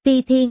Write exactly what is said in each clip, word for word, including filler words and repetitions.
Ti Thiên.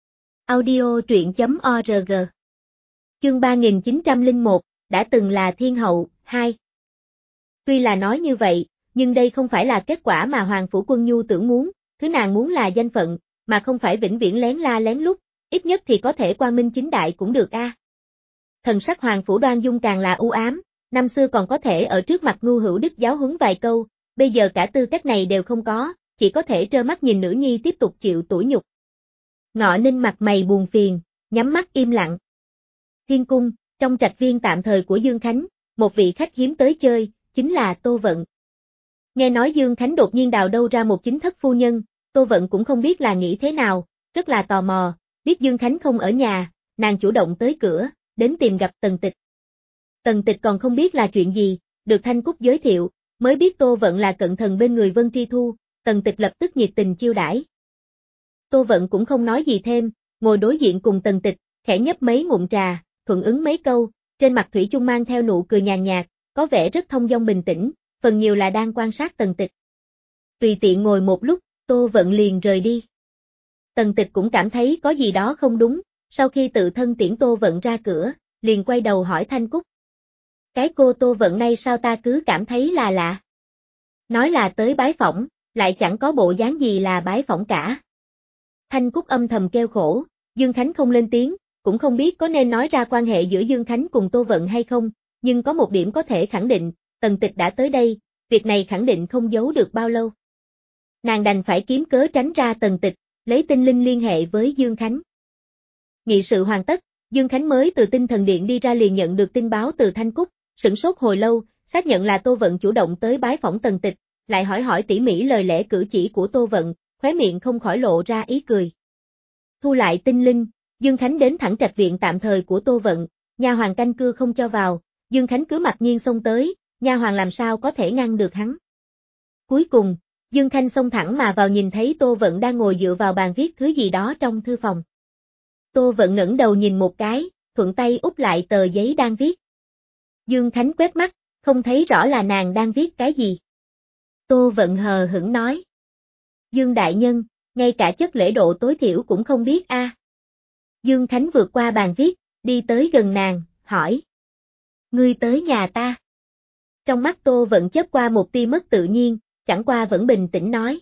Audio truyện chấm org. Chương ba nghìn chín trăm lẻ một, đã từng là Thiên Hậu, hai. Tuy là nói như vậy, nhưng đây không phải là kết quả mà Hoàng Phủ Quân Nhu tưởng muốn, thứ nàng muốn là danh phận, mà không phải vĩnh viễn lén la lén lút, ít nhất thì có thể quang minh chính đại cũng được a. À. Thần sắc Hoàng Phủ Đoan Dung càng là u ám, năm xưa còn có thể ở trước mặt Ngu Hữu Đức giáo huấn vài câu, bây giờ cả tư cách này đều không có, chỉ có thể trơ mắt nhìn nữ nhi tiếp tục chịu tủi nhục. Ngọ Ninh mặt mày buồn phiền, nhắm mắt im lặng. Thiên cung, trong trạch viên tạm thời của Dương Khánh, một vị khách hiếm tới chơi, chính là Tô Vận. Nghe nói Dương Khánh đột nhiên đào đâu ra một chính thất phu nhân, Tô Vận cũng không biết là nghĩ thế nào, rất là tò mò, biết Dương Khánh không ở nhà, nàng chủ động tới cửa, đến tìm gặp Tần Tịch. Tần Tịch còn không biết là chuyện gì, được Thanh Cúc giới thiệu, mới biết Tô Vận là cận thần bên người Vân Tri Thu, Tần Tịch lập tức nhiệt tình chiêu đãi. Tô Vận cũng không nói gì thêm, ngồi đối diện cùng Tần Tịch, khẽ nhấp mấy ngụm trà, thuận ứng mấy câu, trên mặt thủy chung mang theo nụ cười nhàn nhạt, có vẻ rất thông dong bình tĩnh, phần nhiều là đang quan sát Tần Tịch. Tùy tiện ngồi một lúc, Tô Vận liền rời đi. Tần Tịch cũng cảm thấy có gì đó không đúng, sau khi tự thân tiễn Tô Vận ra cửa, liền quay đầu hỏi Thanh Cúc. Cái cô Tô Vận này sao ta cứ cảm thấy là lạ? Nói là tới bái phỏng, lại chẳng có bộ dáng gì là bái phỏng cả. Thanh Cúc âm thầm kêu khổ, Dương Khánh không lên tiếng, cũng không biết có nên nói ra quan hệ giữa Dương Khánh cùng Tô Vận hay không, nhưng có một điểm có thể khẳng định, Tần Tịch đã tới đây, việc này khẳng định không giấu được bao lâu. Nàng đành phải kiếm cớ tránh ra Tần Tịch, lấy tinh linh liên hệ với Dương Khánh. Nghị sự hoàn tất, Dương Khánh mới từ tinh thần điện đi ra liền nhận được tin báo từ Thanh Cúc, sửng sốt hồi lâu, xác nhận là Tô Vận chủ động tới bái phỏng Tần Tịch, lại hỏi hỏi tỉ mỉ lời lẽ cử chỉ của Tô Vận, khóe miệng không khỏi lộ ra ý cười. Thu lại tinh linh, Dương Khánh đến thẳng trạch viện tạm thời của Tô Vận, nha hoàn canh cưa không cho vào, Dương Khánh cứ mặc nhiên xông tới, nha hoàn làm sao có thể ngăn được hắn. Cuối cùng, Dương Khánh xông thẳng mà vào nhìn thấy Tô Vận đang ngồi dựa vào bàn viết thứ gì đó trong thư phòng. Tô Vận ngẩng đầu nhìn một cái, thuận tay úp lại tờ giấy đang viết. Dương Khánh quét mắt, không thấy rõ là nàng đang viết cái gì. Tô Vận hờ hững nói. Dương đại nhân, ngay cả chất lễ độ tối thiểu cũng không biết a. À. Dương Khánh vượt qua bàn viết, đi tới gần nàng, hỏi. Ngươi tới nhà ta. Trong mắt Tô Vận chớp qua một tia mất tự nhiên, chẳng qua vẫn bình tĩnh nói.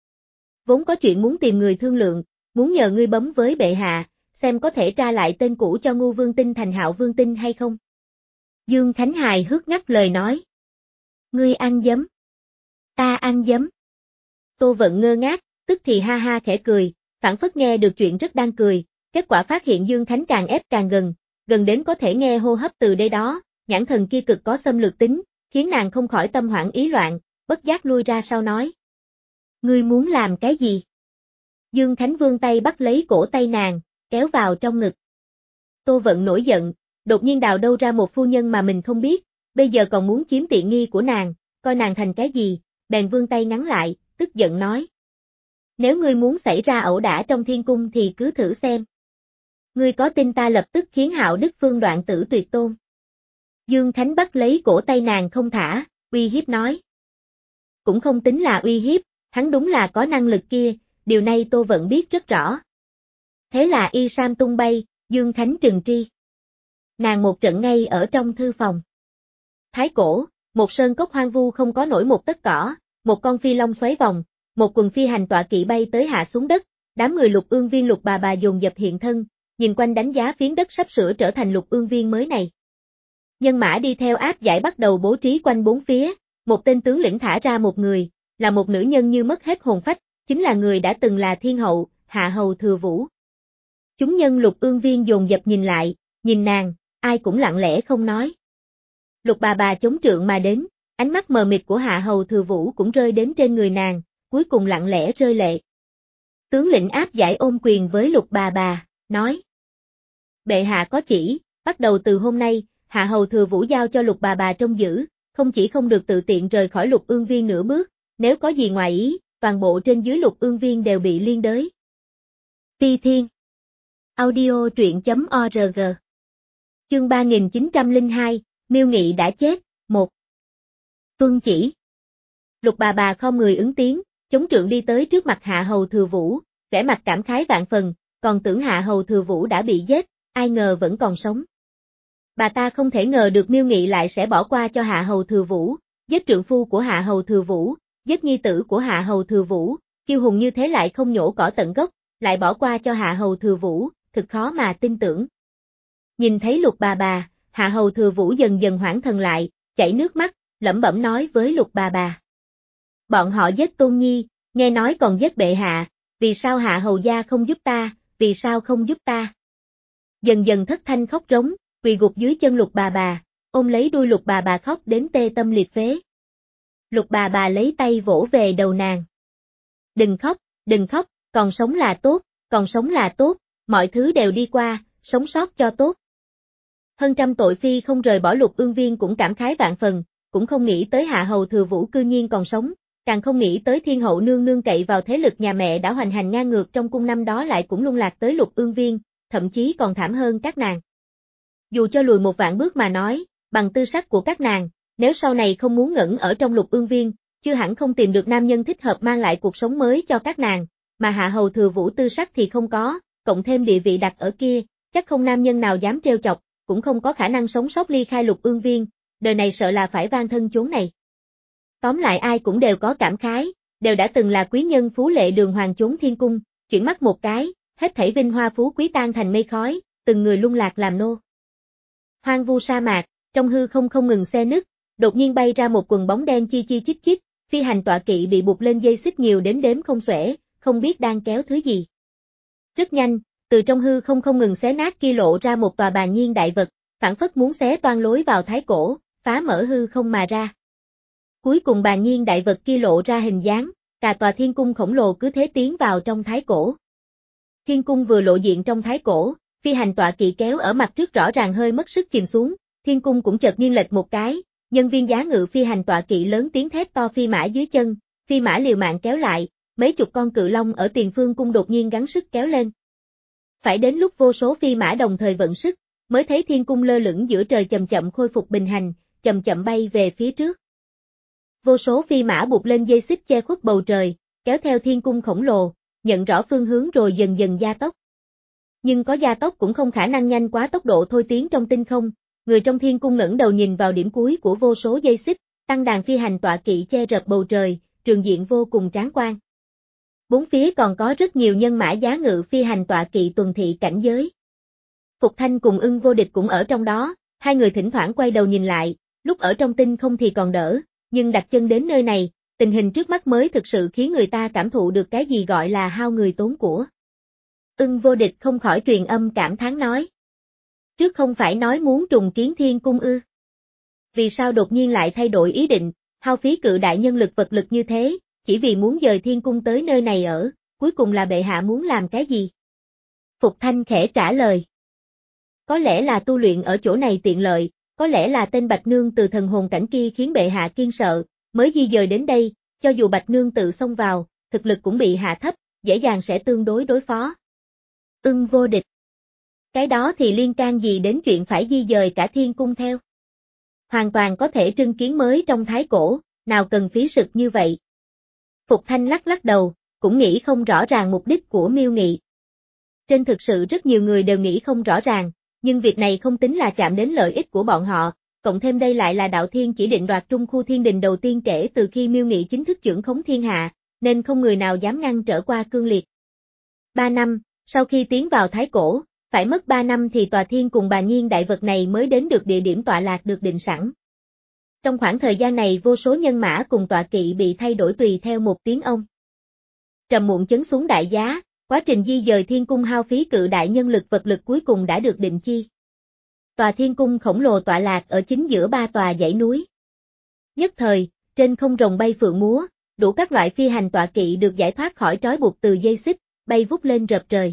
Vốn có chuyện muốn tìm người thương lượng, muốn nhờ ngươi bấm với bệ hạ, xem có thể tra lại tên cũ cho Ngu Vương Tinh thành Hạo Vương Tinh hay không. Dương Khánh hài hước ngắt lời nói. Ngươi ăn dấm. Ta ăn dấm. Tô Vận ngơ ngác, tức thì ha ha khẽ cười, phảng phất nghe được chuyện rất đang cười, kết quả phát hiện Dương Khánh càng ép càng gần, gần đến có thể nghe hô hấp từ đây đó, nhãn thần kia cực có xâm lược tính, khiến nàng không khỏi tâm hoảng ý loạn, bất giác lui ra sau nói. Ngươi muốn làm cái gì? Dương Khánh vươn tay bắt lấy cổ tay nàng, kéo vào trong ngực. Tô Vận nổi giận, đột nhiên đào đâu ra một phu nhân mà mình không biết, bây giờ còn muốn chiếm tiện nghi của nàng, coi nàng thành cái gì, bèn vươn tay ngắn lại, tức giận nói. Nếu ngươi muốn xảy ra ẩu đả trong thiên cung thì cứ thử xem. Ngươi có tin ta lập tức khiến Hạo Đức Phương đoạn tử tuyệt tôn? Dương Khánh bắt lấy cổ tay nàng không thả, uy hiếp nói. Cũng không tính là uy hiếp, hắn đúng là có năng lực kia, điều này Tô Vận biết rất rõ. Thế là y sam tung bay, Dương Khánh trừng tri. Nàng một trận ngay ở trong thư phòng. Thái cổ, một sơn cốc hoang vu không có nổi một tấc cỏ, một con phi long xoáy vòng, một quần phi hành tọa kỵ bay tới hạ xuống đất, đám người Lục Ương Viên Lục bà bà dồn dập hiện thân, nhìn quanh đánh giá phiến đất sắp sửa trở thành Lục Ương Viên mới này. Nhân mã đi theo áp giải bắt đầu bố trí quanh bốn phía, một tên tướng lĩnh thả ra một người, là một nữ nhân như mất hết hồn phách, chính là người đã từng là Thiên Hậu, Hạ Hầu Thừa Vũ. Chúng nhân Lục Ương Viên dồn dập nhìn lại, nhìn nàng, ai cũng lặng lẽ không nói. Lục bà bà chống trượng mà đến, ánh mắt mờ mịt của Hạ Hầu Thừa Vũ cũng rơi đến trên người nàng, cuối cùng lặng lẽ rơi lệ. Tướng lĩnh áp giải ôm quyền với Lục bà bà, nói. Bệ hạ có chỉ, bắt đầu từ hôm nay, Hạ Hầu Thừa Vũ giao cho Lục bà bà trông giữ, không chỉ không được tự tiện rời khỏi Lục Ương Viên nửa bước, nếu có gì ngoài ý, toàn bộ trên dưới Lục Ương Viên đều bị liên đới. Ti Thiên. Audio truyện chấm org. Chương ba nghìn chín trăm lẻ hai, Miêu Nghị đã chết, một. Tuân chỉ. Lục bà bà khom người ứng tiếng, chống trượng đi tới trước mặt Hạ Hầu Thừa Vũ, vẻ mặt cảm khái vạn phần, còn tưởng Hạ Hầu Thừa Vũ đã bị giết, ai ngờ vẫn còn sống. Bà ta không thể ngờ được Miêu Nghị lại sẽ bỏ qua cho Hạ Hầu Thừa Vũ, giết trượng phu của Hạ Hầu Thừa Vũ, giết nhi tử của Hạ Hầu Thừa Vũ, kiêu hùng như thế lại không nhổ cỏ tận gốc, lại bỏ qua cho Hạ Hầu Thừa Vũ, thực khó mà tin tưởng. Nhìn thấy Lục bà bà, Hạ Hầu Thừa Vũ dần dần hoảng thần lại, chảy nước mắt, lẩm bẩm nói với Lục bà bà. Bọn họ giết Tôn Nhi, nghe nói còn giết bệ hạ, vì sao Hạ Hầu gia không giúp ta, vì sao không giúp ta? Dần dần thất thanh khóc rống, quỳ gục dưới chân Lục bà bà, ôm lấy đuôi Lục bà bà khóc đến tê tâm liệt phế. Lục bà bà lấy tay vỗ về đầu nàng. Đừng khóc, đừng khóc, còn sống là tốt, còn sống là tốt, mọi thứ đều đi qua, sống sót cho tốt. Hơn trăm tội phi không rời bỏ Lục Ương Viên cũng cảm khái vạn phần, cũng không nghĩ tới Hạ Hầu Thừa Vũ cư nhiên còn sống, càng không nghĩ tới Thiên Hậu nương nương cậy vào thế lực nhà mẹ đã hoành hành ngang ngược trong cung năm đó lại cũng lung lạc tới Lục Ương Viên, thậm chí còn thảm hơn các nàng. Dù cho lùi một vạn bước mà nói, bằng tư sắc của các nàng, nếu sau này không muốn ngẩn ở trong Lục Ương Viên, chưa hẳn không tìm được nam nhân thích hợp mang lại cuộc sống mới cho các nàng, mà Hạ Hầu Thừa Vũ tư sắc thì không có, cộng thêm địa vị đặt ở kia, chắc không nam nhân nào dám trêu chọc, cũng không có khả năng sống sót ly khai Lục Ương Viên, đời này sợ là phải van thân chốn này. Tóm lại ai cũng đều có cảm khái, đều đã từng là quý nhân phú lệ đường hoàng chốn thiên cung, chuyển mắt một cái, hết thảy vinh hoa phú quý tan thành mây khói, từng người lung lạc làm nô. Hoang vu sa mạc, trong hư không không ngừng xe nứt, đột nhiên bay ra một quần bóng đen chi chi chít chít, phi hành tọa kỵ bị buộc lên dây xích nhiều đến đếm không xuể, không biết đang kéo thứ gì. Rất nhanh, từ trong hư không không ngừng xé nát kia lộ ra một tòa bàn nhiên đại vật, phảng phất muốn xé toang lối vào thái cổ, phá mở hư không mà ra. Cuối cùng bàn nhiên đại vật kia lộ ra hình dáng, cả tòa thiên cung khổng lồ cứ thế tiến vào trong thái cổ. Thiên cung vừa lộ diện trong thái cổ, phi hành tọa kỵ kéo ở mặt trước rõ ràng hơi mất sức chìm xuống, thiên cung cũng chợt nghiêng lệch một cái, nhân viên giá ngự phi hành tọa kỵ lớn tiếng thét to phi mã dưới chân, phi mã liều mạng kéo lại, mấy chục con cự long ở tiền phương cung đột nhiên gắng sức kéo lên. Phải đến lúc vô số phi mã đồng thời vận sức, mới thấy thiên cung lơ lửng giữa trời chậm chậm khôi phục bình hành, chậm chậm bay về phía trước. Vô số phi mã buộc lên dây xích che khuất bầu trời, kéo theo thiên cung khổng lồ, nhận rõ phương hướng rồi dần dần gia tốc. Nhưng có gia tốc cũng không khả năng nhanh quá tốc độ thôi tiến trong tinh không, người trong thiên cung ngẩng đầu nhìn vào điểm cuối của vô số dây xích, tăng đàn phi hành tọa kỵ che rợp bầu trời, trường diện vô cùng tráng quan. Bốn phía còn có rất nhiều nhân mã giá ngự phi hành tọa kỵ tuần thị cảnh giới. Phục Thanh cùng Ưng Vô Địch cũng ở trong đó, hai người thỉnh thoảng quay đầu nhìn lại, lúc ở trong tinh không thì còn đỡ, nhưng đặt chân đến nơi này, tình hình trước mắt mới thực sự khiến người ta cảm thụ được cái gì gọi là hao người tốn của. Ưng Vô Địch không khỏi truyền âm cảm thán nói. Trước không phải nói muốn trùng kiến thiên cung ư. Vì sao đột nhiên lại thay đổi ý định, hao phí cự đại nhân lực vật lực như thế, chỉ vì muốn dời thiên cung tới nơi này ở, cuối cùng là bệ hạ muốn làm cái gì? Phục Thanh khẽ trả lời. Có lẽ là tu luyện ở chỗ này tiện lợi, có lẽ là tên Bạch Nương từ thần hồn cảnh kia khiến bệ hạ kiên sợ, mới di dời đến đây, cho dù Bạch Nương tự xông vào, thực lực cũng bị hạ thấp, dễ dàng sẽ tương đối đối phó. Ưng Vô Địch. Cái đó thì liên can gì đến chuyện phải di dời cả thiên cung theo? Hoàn toàn có thể trưng kiến mới trong thái cổ, nào cần phí sực như vậy. Phục Thanh lắc lắc đầu, cũng nghĩ không rõ ràng mục đích của Miêu Nghị. Trên thực sự rất nhiều người đều nghĩ không rõ ràng, nhưng việc này không tính là chạm đến lợi ích của bọn họ, cộng thêm đây lại là đạo thiên chỉ định đoạt trung khu thiên đình đầu tiên kể từ khi Miêu Nghị chính thức trưởng khống thiên hạ, nên không người nào dám ngăn trở qua cương liệt. Ba năm, sau khi tiến vào thái cổ, phải mất ba năm thì tòa thiên cùng bà nhiên đại vật này mới đến được địa điểm tọa lạc được định sẵn. Trong khoảng thời gian này vô số nhân mã cùng tọa kỵ bị thay đổi tùy theo một tiếng ông. Trầm muộn chấn xuống đại giá, quá trình di dời thiên cung hao phí cự đại nhân lực vật lực cuối cùng đã được định chi. Tòa thiên cung khổng lồ tọa lạc ở chính giữa ba tòa dãy núi. Nhất thời, trên không rồng bay phượng múa, đủ các loại phi hành tọa kỵ được giải thoát khỏi trói buộc từ dây xích, bay vút lên rợp trời.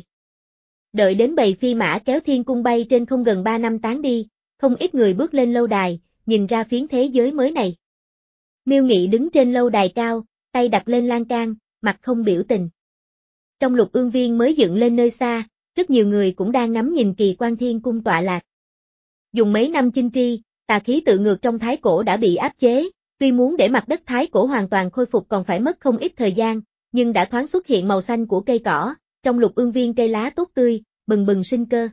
Đợi đến bầy phi mã kéo thiên cung bay trên không gần ba năm tán đi, không ít người bước lên lâu đài, nhìn ra phiến thế giới mới này. Miêu Nghị đứng trên lâu đài cao, tay đặt lên lan can, mặt không biểu tình. Trong Lục Ương Viên mới dựng lên nơi xa, rất nhiều người cũng đang ngắm nhìn kỳ quan thiên cung tọa lạc. Dùng mấy năm chinh tri, tà khí tự ngược trong thái cổ đã bị áp chế, tuy muốn để mặt đất thái cổ hoàn toàn khôi phục còn phải mất không ít thời gian, nhưng đã thoáng xuất hiện màu xanh của cây cỏ, trong lục ương viên cây lá tốt tươi, bừng bừng sinh cơ.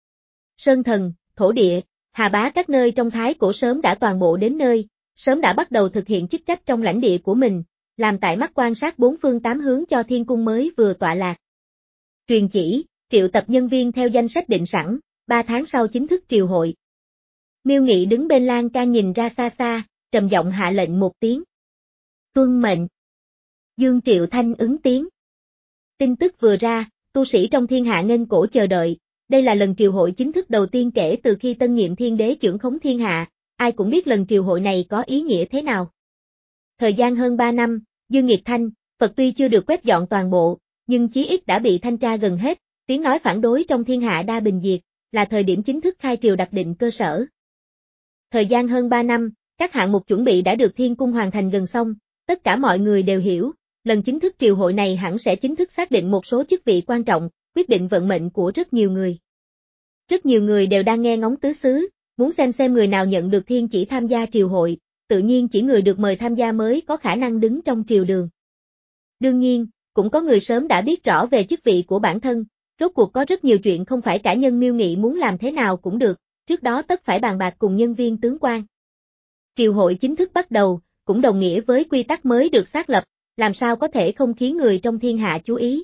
Sơn thần, thổ địa, hà bá các nơi trong Thái Cổ sớm đã toàn bộ đến nơi, sớm đã bắt đầu thực hiện chức trách trong lãnh địa của mình, làm tại mắt quan sát bốn phương tám hướng cho thiên cung mới vừa tọa lạc. Truyền chỉ, triệu tập nhân viên theo danh sách định sẵn, ba tháng sau chính thức triều hội. Miêu Nghị đứng bên lan can nhìn ra xa xa, trầm giọng hạ lệnh một tiếng. Tuân mệnh. Dương Triệu Thanh ứng tiếng. Tin tức vừa ra, tu sĩ trong thiên hạ nghênh cổ chờ đợi, đây là lần triều hội chính thức đầu tiên kể từ khi tân nhiệm thiên đế chưởng khống thiên hạ, ai cũng biết lần triều hội này có ý nghĩa thế nào. Thời gian hơn ba năm, Dương Nghiệt Thanh, Phật tuy chưa được quét dọn toàn bộ, nhưng chí ít đã bị thanh tra gần hết, tiếng nói phản đối trong thiên hạ đa bình diệt, là thời điểm chính thức khai triều đặt định cơ sở. Thời gian hơn ba năm, các hạng mục chuẩn bị đã được thiên cung hoàn thành gần xong, tất cả mọi người đều hiểu, lần chính thức triều hội này hẳn sẽ chính thức xác định một số chức vị quan trọng, quyết định vận mệnh của rất nhiều người. Rất nhiều người đều đang nghe ngóng tứ xứ, muốn xem xem người nào nhận được thiên chỉ tham gia triều hội, tự nhiên chỉ người được mời tham gia mới có khả năng đứng trong triều đường. Đương nhiên, cũng có người sớm đã biết rõ về chức vị của bản thân, rốt cuộc có rất nhiều chuyện không phải cả nhân Miêu Nghị muốn làm thế nào cũng được, trước đó tất phải bàn bạc cùng nhân viên tướng quan. Triều hội chính thức bắt đầu, cũng đồng nghĩa với quy tắc mới được xác lập, làm sao có thể không khiến người trong thiên hạ chú ý.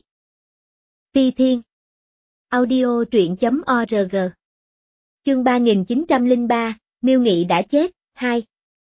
Ti Thiên Audio truyện.org Chương ba nghìn chín trăm lẻ ba, Miêu Nghị đã chết, hai.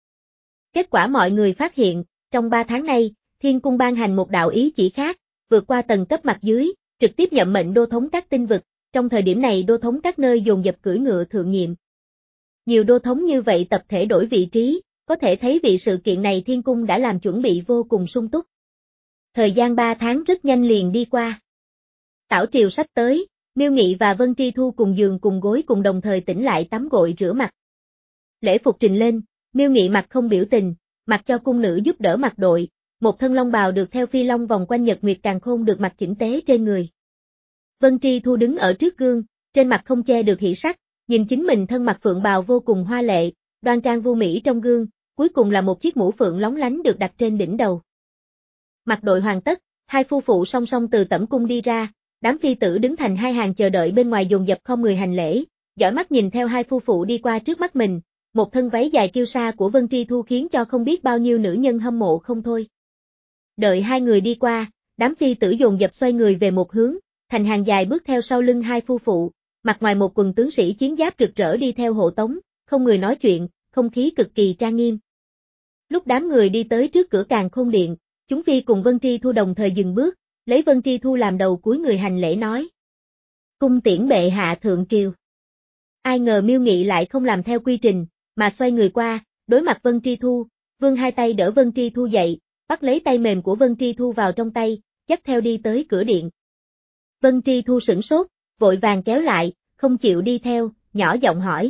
Kết quả mọi người phát hiện, trong ba tháng nay, Thiên Cung ban hành một đạo ý chỉ khác, vượt qua tầng cấp mặt dưới, trực tiếp nhậm mệnh đô thống các tinh vực, trong thời điểm này đô thống các nơi dồn dập cưỡi ngựa thượng nhiệm. Nhiều đô thống như vậy tập thể đổi vị trí, có thể thấy vì sự kiện này Thiên Cung đã làm chuẩn bị vô cùng sung túc. Thời gian ba tháng rất nhanh liền đi qua. Tảo triều sắp tới, Miêu Nghị và Vân Tri Thu cùng giường cùng gối cùng đồng thời tỉnh lại tắm gội rửa mặt. Lễ phục trình lên, Miêu Nghị mặt không biểu tình, mặc cho cung nữ giúp đỡ mặc đội, một thân long bào được theo phi long vòng quanh nhật nguyệt càn khôn được mặc chỉnh tế trên người. Vân Tri Thu đứng ở trước gương, trên mặt không che được hỉ sắc, nhìn chính mình thân mặc phượng bào vô cùng hoa lệ, đoan trang vu mỹ trong gương, cuối cùng là một chiếc mũ phượng lóng lánh được đặt trên đỉnh đầu. Mặc đội hoàn tất, hai phu phụ song song từ tẩm cung đi ra, đám phi tử đứng thành hai hàng chờ đợi bên ngoài dồn dập không người hành lễ, dõi mắt nhìn theo hai phu phụ đi qua trước mắt mình, một thân váy dài kiêu sa của Vân Tri Thu khiến cho không biết bao nhiêu nữ nhân hâm mộ không thôi. Đợi hai người đi qua, đám phi tử dồn dập xoay người về một hướng, thành hàng dài bước theo sau lưng hai phu phụ, mặt ngoài một quần tướng sĩ chiến giáp rực rỡ đi theo hộ tống, không người nói chuyện, không khí cực kỳ trang nghiêm. Lúc đám người đi tới trước cửa Càn Khôn Điện, chúng phi cùng Vân Tri Thu đồng thời dừng bước, lấy Vân Tri Thu làm đầu cuối người hành lễ nói. Cung tiễn bệ hạ thượng triều. Ai ngờ Miêu Nghị lại không làm theo quy trình, mà xoay người qua, đối mặt Vân Tri Thu, vươn hai tay đỡ Vân Tri Thu dậy, bắt lấy tay mềm của Vân Tri Thu vào trong tay, dắt theo đi tới cửa điện. Vân Tri Thu sửng sốt, vội vàng kéo lại, không chịu đi theo, nhỏ giọng hỏi.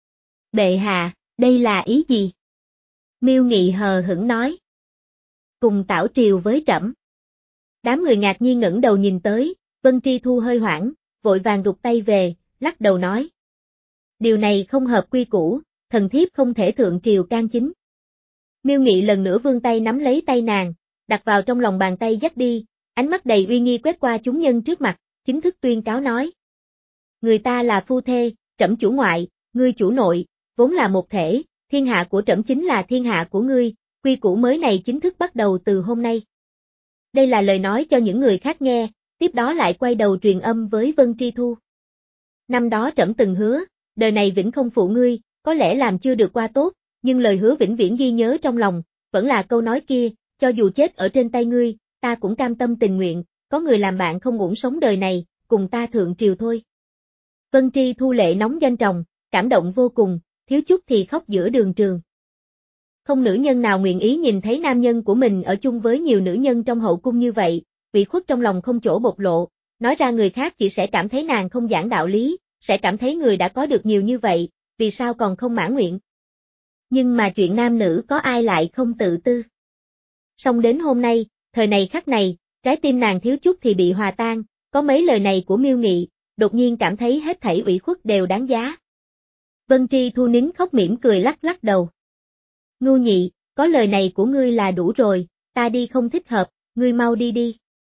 Bệ hạ, đây là ý gì? Miêu Nghị hờ hững nói. Cùng tảo triều với trẫm. Đám người ngạc nhiên ngẩng đầu nhìn tới, Vân Tri Thu hơi hoảng, vội vàng rụt tay về, lắc đầu nói. Điều này không hợp quy củ, thần thiếp không thể thượng triều can chính. Miêu Nghị lần nữa vươn tay nắm lấy tay nàng, đặt vào trong lòng bàn tay dắt đi, ánh mắt đầy uy nghi quét qua chúng nhân trước mặt, chính thức tuyên cáo nói. Người ta là phu thê, trẫm chủ ngoại, ngươi chủ nội, vốn là một thể, thiên hạ của trẫm chính là thiên hạ của ngươi, quy củ mới này chính thức bắt đầu từ hôm nay. Đây là lời nói cho những người khác nghe, tiếp đó lại quay đầu truyền âm với Vân Tri Thu. Năm đó trẫm từng hứa, đời này vĩnh không phụ ngươi, có lẽ làm chưa được qua tốt, nhưng lời hứa vĩnh viễn ghi nhớ trong lòng, vẫn là câu nói kia, cho dù chết ở trên tay ngươi, ta cũng cam tâm tình nguyện, có người làm bạn không uổng sống đời này, cùng ta thượng triều thôi. Vân Tri Thu lệ nóng doanh tròng, cảm động vô cùng, thiếu chút thì khóc giữa đường trường. Không nữ nhân nào nguyện ý nhìn thấy nam nhân của mình ở chung với nhiều nữ nhân trong hậu cung như vậy, ủy khuất trong lòng không chỗ bộc lộ, nói ra người khác chỉ sẽ cảm thấy nàng không giảng đạo lý, sẽ cảm thấy người đã có được nhiều như vậy, vì sao còn không mãn nguyện. Nhưng mà chuyện nam nữ có ai lại không tự tư. Song đến hôm nay, thời này khắc này, trái tim nàng thiếu chút thì bị hòa tan, có mấy lời này của Miêu Nghị, đột nhiên cảm thấy hết thảy ủy khuất đều đáng giá. Vân Tri Thu nín khóc mỉm cười lắc lắc đầu. Ngu nhị, có lời này của ngươi là đủ rồi, ta đi không thích hợp, ngươi mau đi đi.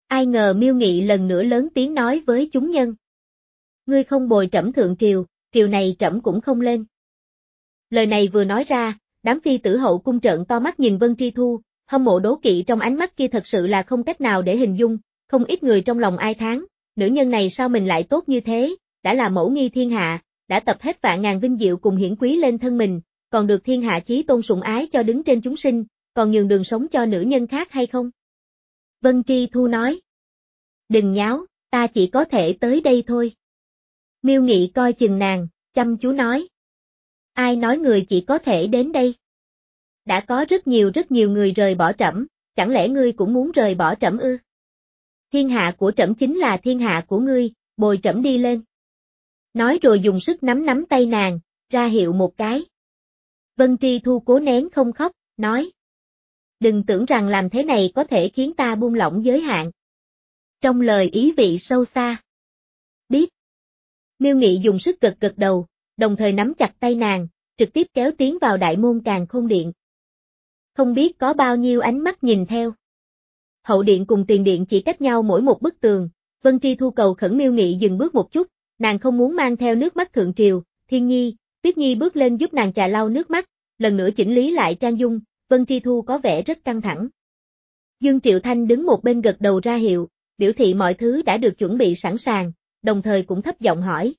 Ai ngờ Miêu Nghị lần nữa lớn tiếng nói với chúng nhân. Ngươi không bồi trẫm thượng triều, triều này trẫm cũng không lên. Lời này vừa nói ra, đám phi tử hậu cung trợn to mắt nhìn Vân Tri Thu, hâm mộ đố kỵ trong ánh mắt kia thật sự là không cách nào để hình dung, không ít người trong lòng ai thán, nữ nhân này sao mình lại tốt như thế, đã là mẫu nghi thiên hạ, đã tập hết vạn ngàn vinh diệu cùng hiển quý lên thân mình, còn được thiên hạ chí tôn sủng ái cho đứng trên chúng sinh, còn nhường đường sống cho nữ nhân khác hay không? Vân Tri Thu nói. Đừng nháo, ta chỉ có thể tới đây thôi. Miêu Nghị coi chừng nàng, chăm chú nói. Ai nói người chỉ có thể đến đây? Đã có rất nhiều rất nhiều người rời bỏ trẫm, chẳng lẽ ngươi cũng muốn rời bỏ trẫm ư? Thiên hạ của trẫm chính là thiên hạ của ngươi, bồi trẫm đi lên. Nói rồi dùng sức nắm nắm tay nàng, ra hiệu một cái. Vân Tri Thu cố nén không khóc, nói. Đừng tưởng rằng làm thế này có thể khiến ta buông lỏng giới hạn. Trong lời ý vị sâu xa. Biết. Miêu Nghị dùng sức gật gật đầu, đồng thời nắm chặt tay nàng, trực tiếp kéo tiến vào đại môn Càn Khôn Điện. Không biết có bao nhiêu ánh mắt nhìn theo. Hậu điện cùng tiền điện chỉ cách nhau mỗi một bức tường, Vân Tri Thu cầu khẩn Miêu Nghị dừng bước một chút, nàng không muốn mang theo nước mắt thượng triều, Thiên Nhi, Tuyết Nhi bước lên giúp nàng chà lau nước mắt, lần nữa chỉnh lý lại trang dung, Vân Tri Thu có vẻ rất căng thẳng. Dương Triệu Thanh đứng một bên gật đầu ra hiệu, biểu thị mọi thứ đã được chuẩn bị sẵn sàng, đồng thời cũng thấp giọng hỏi.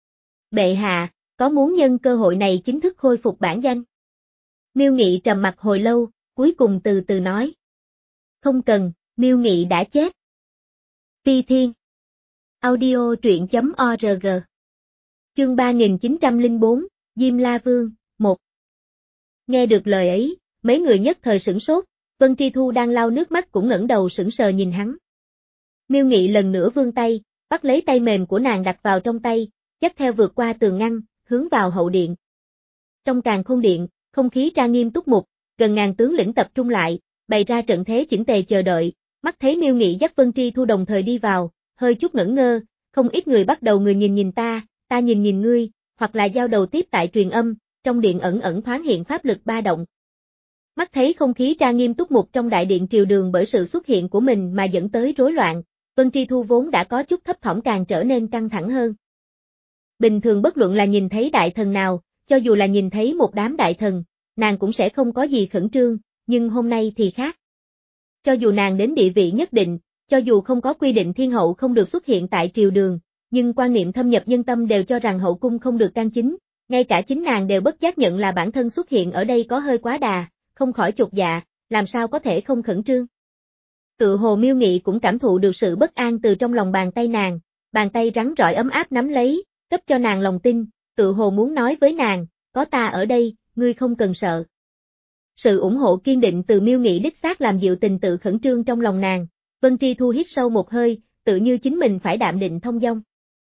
Bệ hạ, có muốn nhân cơ hội này chính thức khôi phục bản danh? Miêu Nghị trầm mặt hồi lâu, cuối cùng từ từ nói. Không cần, Miêu Nghị đã chết. Phi Thiên. Audio truyện chấm org. Chương ba nghìn chín trăm lẻ bốn, Diêm La Vương, một. Nghe được lời ấy, mấy người nhất thời sửng sốt, Vân Tri Thu đang lau nước mắt cũng ngẩng đầu sững sờ nhìn hắn. Miêu Nghị lần nữa vươn tay, bắt lấy tay mềm của nàng đặt vào trong tay, dắt theo vượt qua tường ngăn, hướng vào hậu điện. Trong Càn Khôn Điện, không khí trang nghiêm túc mục, gần ngàn tướng lĩnh tập trung lại, bày ra trận thế chỉnh tề chờ đợi, mắt thấy Miêu Nghị dắt Vân Tri Thu đồng thời đi vào, hơi chút ngẩn ngơ, không ít người bắt đầu người nhìn nhìn ta, ta nhìn nhìn ngươi, hoặc là giao đầu tiếp tại truyền âm, trong điện ẩn ẩn thoáng hiện pháp lực ba động. Mắt thấy không khí trang nghiêm túc mục trong đại điện triều đường bởi sự xuất hiện của mình mà dẫn tới rối loạn, Vân Tri Thu vốn đã có chút thấp thỏm càng trở nên căng thẳng hơn. Bình thường bất luận là nhìn thấy đại thần nào, cho dù là nhìn thấy một đám đại thần, nàng cũng sẽ không có gì khẩn trương, nhưng hôm nay thì khác. Cho dù nàng đến địa vị nhất định, cho dù không có quy định thiên hậu không được xuất hiện tại triều đường, nhưng quan niệm thâm nhập nhân tâm đều cho rằng hậu cung không được can chính, ngay cả chính nàng đều bất giác nhận là bản thân xuất hiện ở đây có hơi quá đà, không khỏi chột dạ, làm sao có thể không khẩn trương. Tự hồ Miêu Nghị cũng cảm thụ được sự bất an từ trong lòng bàn tay nàng, bàn tay rắn rỏi ấm áp nắm lấy, cấp cho nàng lòng tin, tự hồ muốn nói với nàng, có ta ở đây, ngươi không cần sợ. Sự ủng hộ kiên định từ Miêu Nghị đích xác làm dịu tình tự khẩn trương trong lòng nàng, Vân Tri Thu hít sâu một hơi, tự như chính mình phải đạm định thông dong.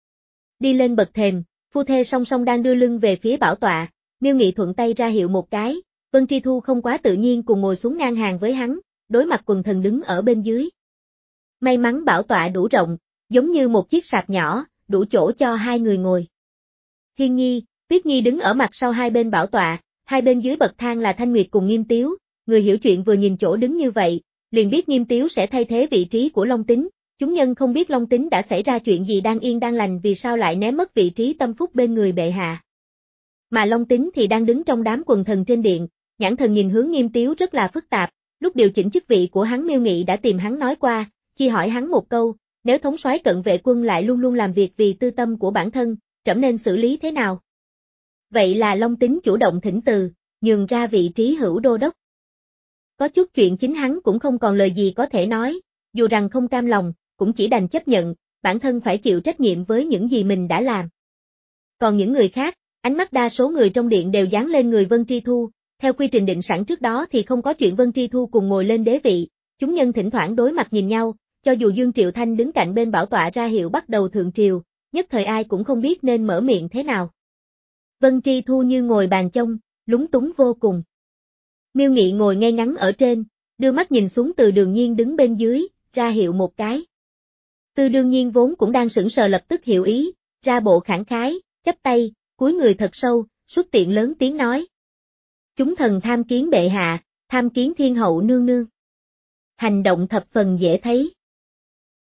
Đi lên bậc thềm, phu thê song song đang đưa lưng về phía bảo tọa, Miêu Nghị thuận tay ra hiệu một cái, Vân Tri Thu không quá tự nhiên cùng ngồi xuống ngang hàng với hắn, đối mặt quần thần đứng ở bên dưới. May mắn bảo tọa đủ rộng, giống như một chiếc sạp nhỏ, đủ chỗ cho hai người ngồi. Thiên Nhi, Tuyết Nhi đứng ở mặt sau hai bên bảo tọa, hai bên dưới bậc thang là Thanh Nguyệt cùng Nghiêm Tiếu, người hiểu chuyện vừa nhìn chỗ đứng như vậy, liền biết Nghiêm Tiếu sẽ thay thế vị trí của Long Tính, chúng nhân không biết Long Tính đã xảy ra chuyện gì đang yên đang lành vì sao lại ném mất vị trí tâm phúc bên người bệ hạ. Mà Long Tính thì đang đứng trong đám quần thần trên điện, nhãn thần nhìn hướng Nghiêm Tiếu rất là phức tạp, lúc điều chỉnh chức vị của hắn Miêu Nghị đã tìm hắn nói qua, chỉ hỏi hắn một câu, nếu thống soái cận vệ quân lại luôn luôn làm việc vì tư tâm của bản thân, trẫm nên xử lý thế nào? Vậy là Long Tính chủ động thỉnh từ, nhường ra vị trí hữu đô đốc. Có chút chuyện chính hắn cũng không còn lời gì có thể nói, dù rằng không cam lòng, cũng chỉ đành chấp nhận, bản thân phải chịu trách nhiệm với những gì mình đã làm. Còn những người khác, ánh mắt đa số người trong điện đều dán lên người Vân Tri Thu, theo quy trình định sẵn trước đó thì không có chuyện Vân Tri Thu cùng ngồi lên đế vị, chúng nhân thỉnh thoảng đối mặt nhìn nhau, cho dù Dương Triệu Thanh đứng cạnh bên bảo tọa ra hiệu bắt đầu thượng triều, nhất thời ai cũng không biết nên mở miệng thế nào. Vân Tri Thu như ngồi bàn chông, lúng túng vô cùng. Miêu Nghị ngồi ngay ngắn ở trên, đưa mắt nhìn xuống Từ Đường Nhiên đứng bên dưới, ra hiệu một cái. Từ Đường Nhiên vốn cũng đang sững sờ lập tức hiểu ý, ra bộ khẳng khái, chắp tay, cúi người thật sâu, xuất tiện lớn tiếng nói. Chúng thần tham kiến bệ hạ, tham kiến thiên hậu nương nương. Hành động thập phần dễ thấy.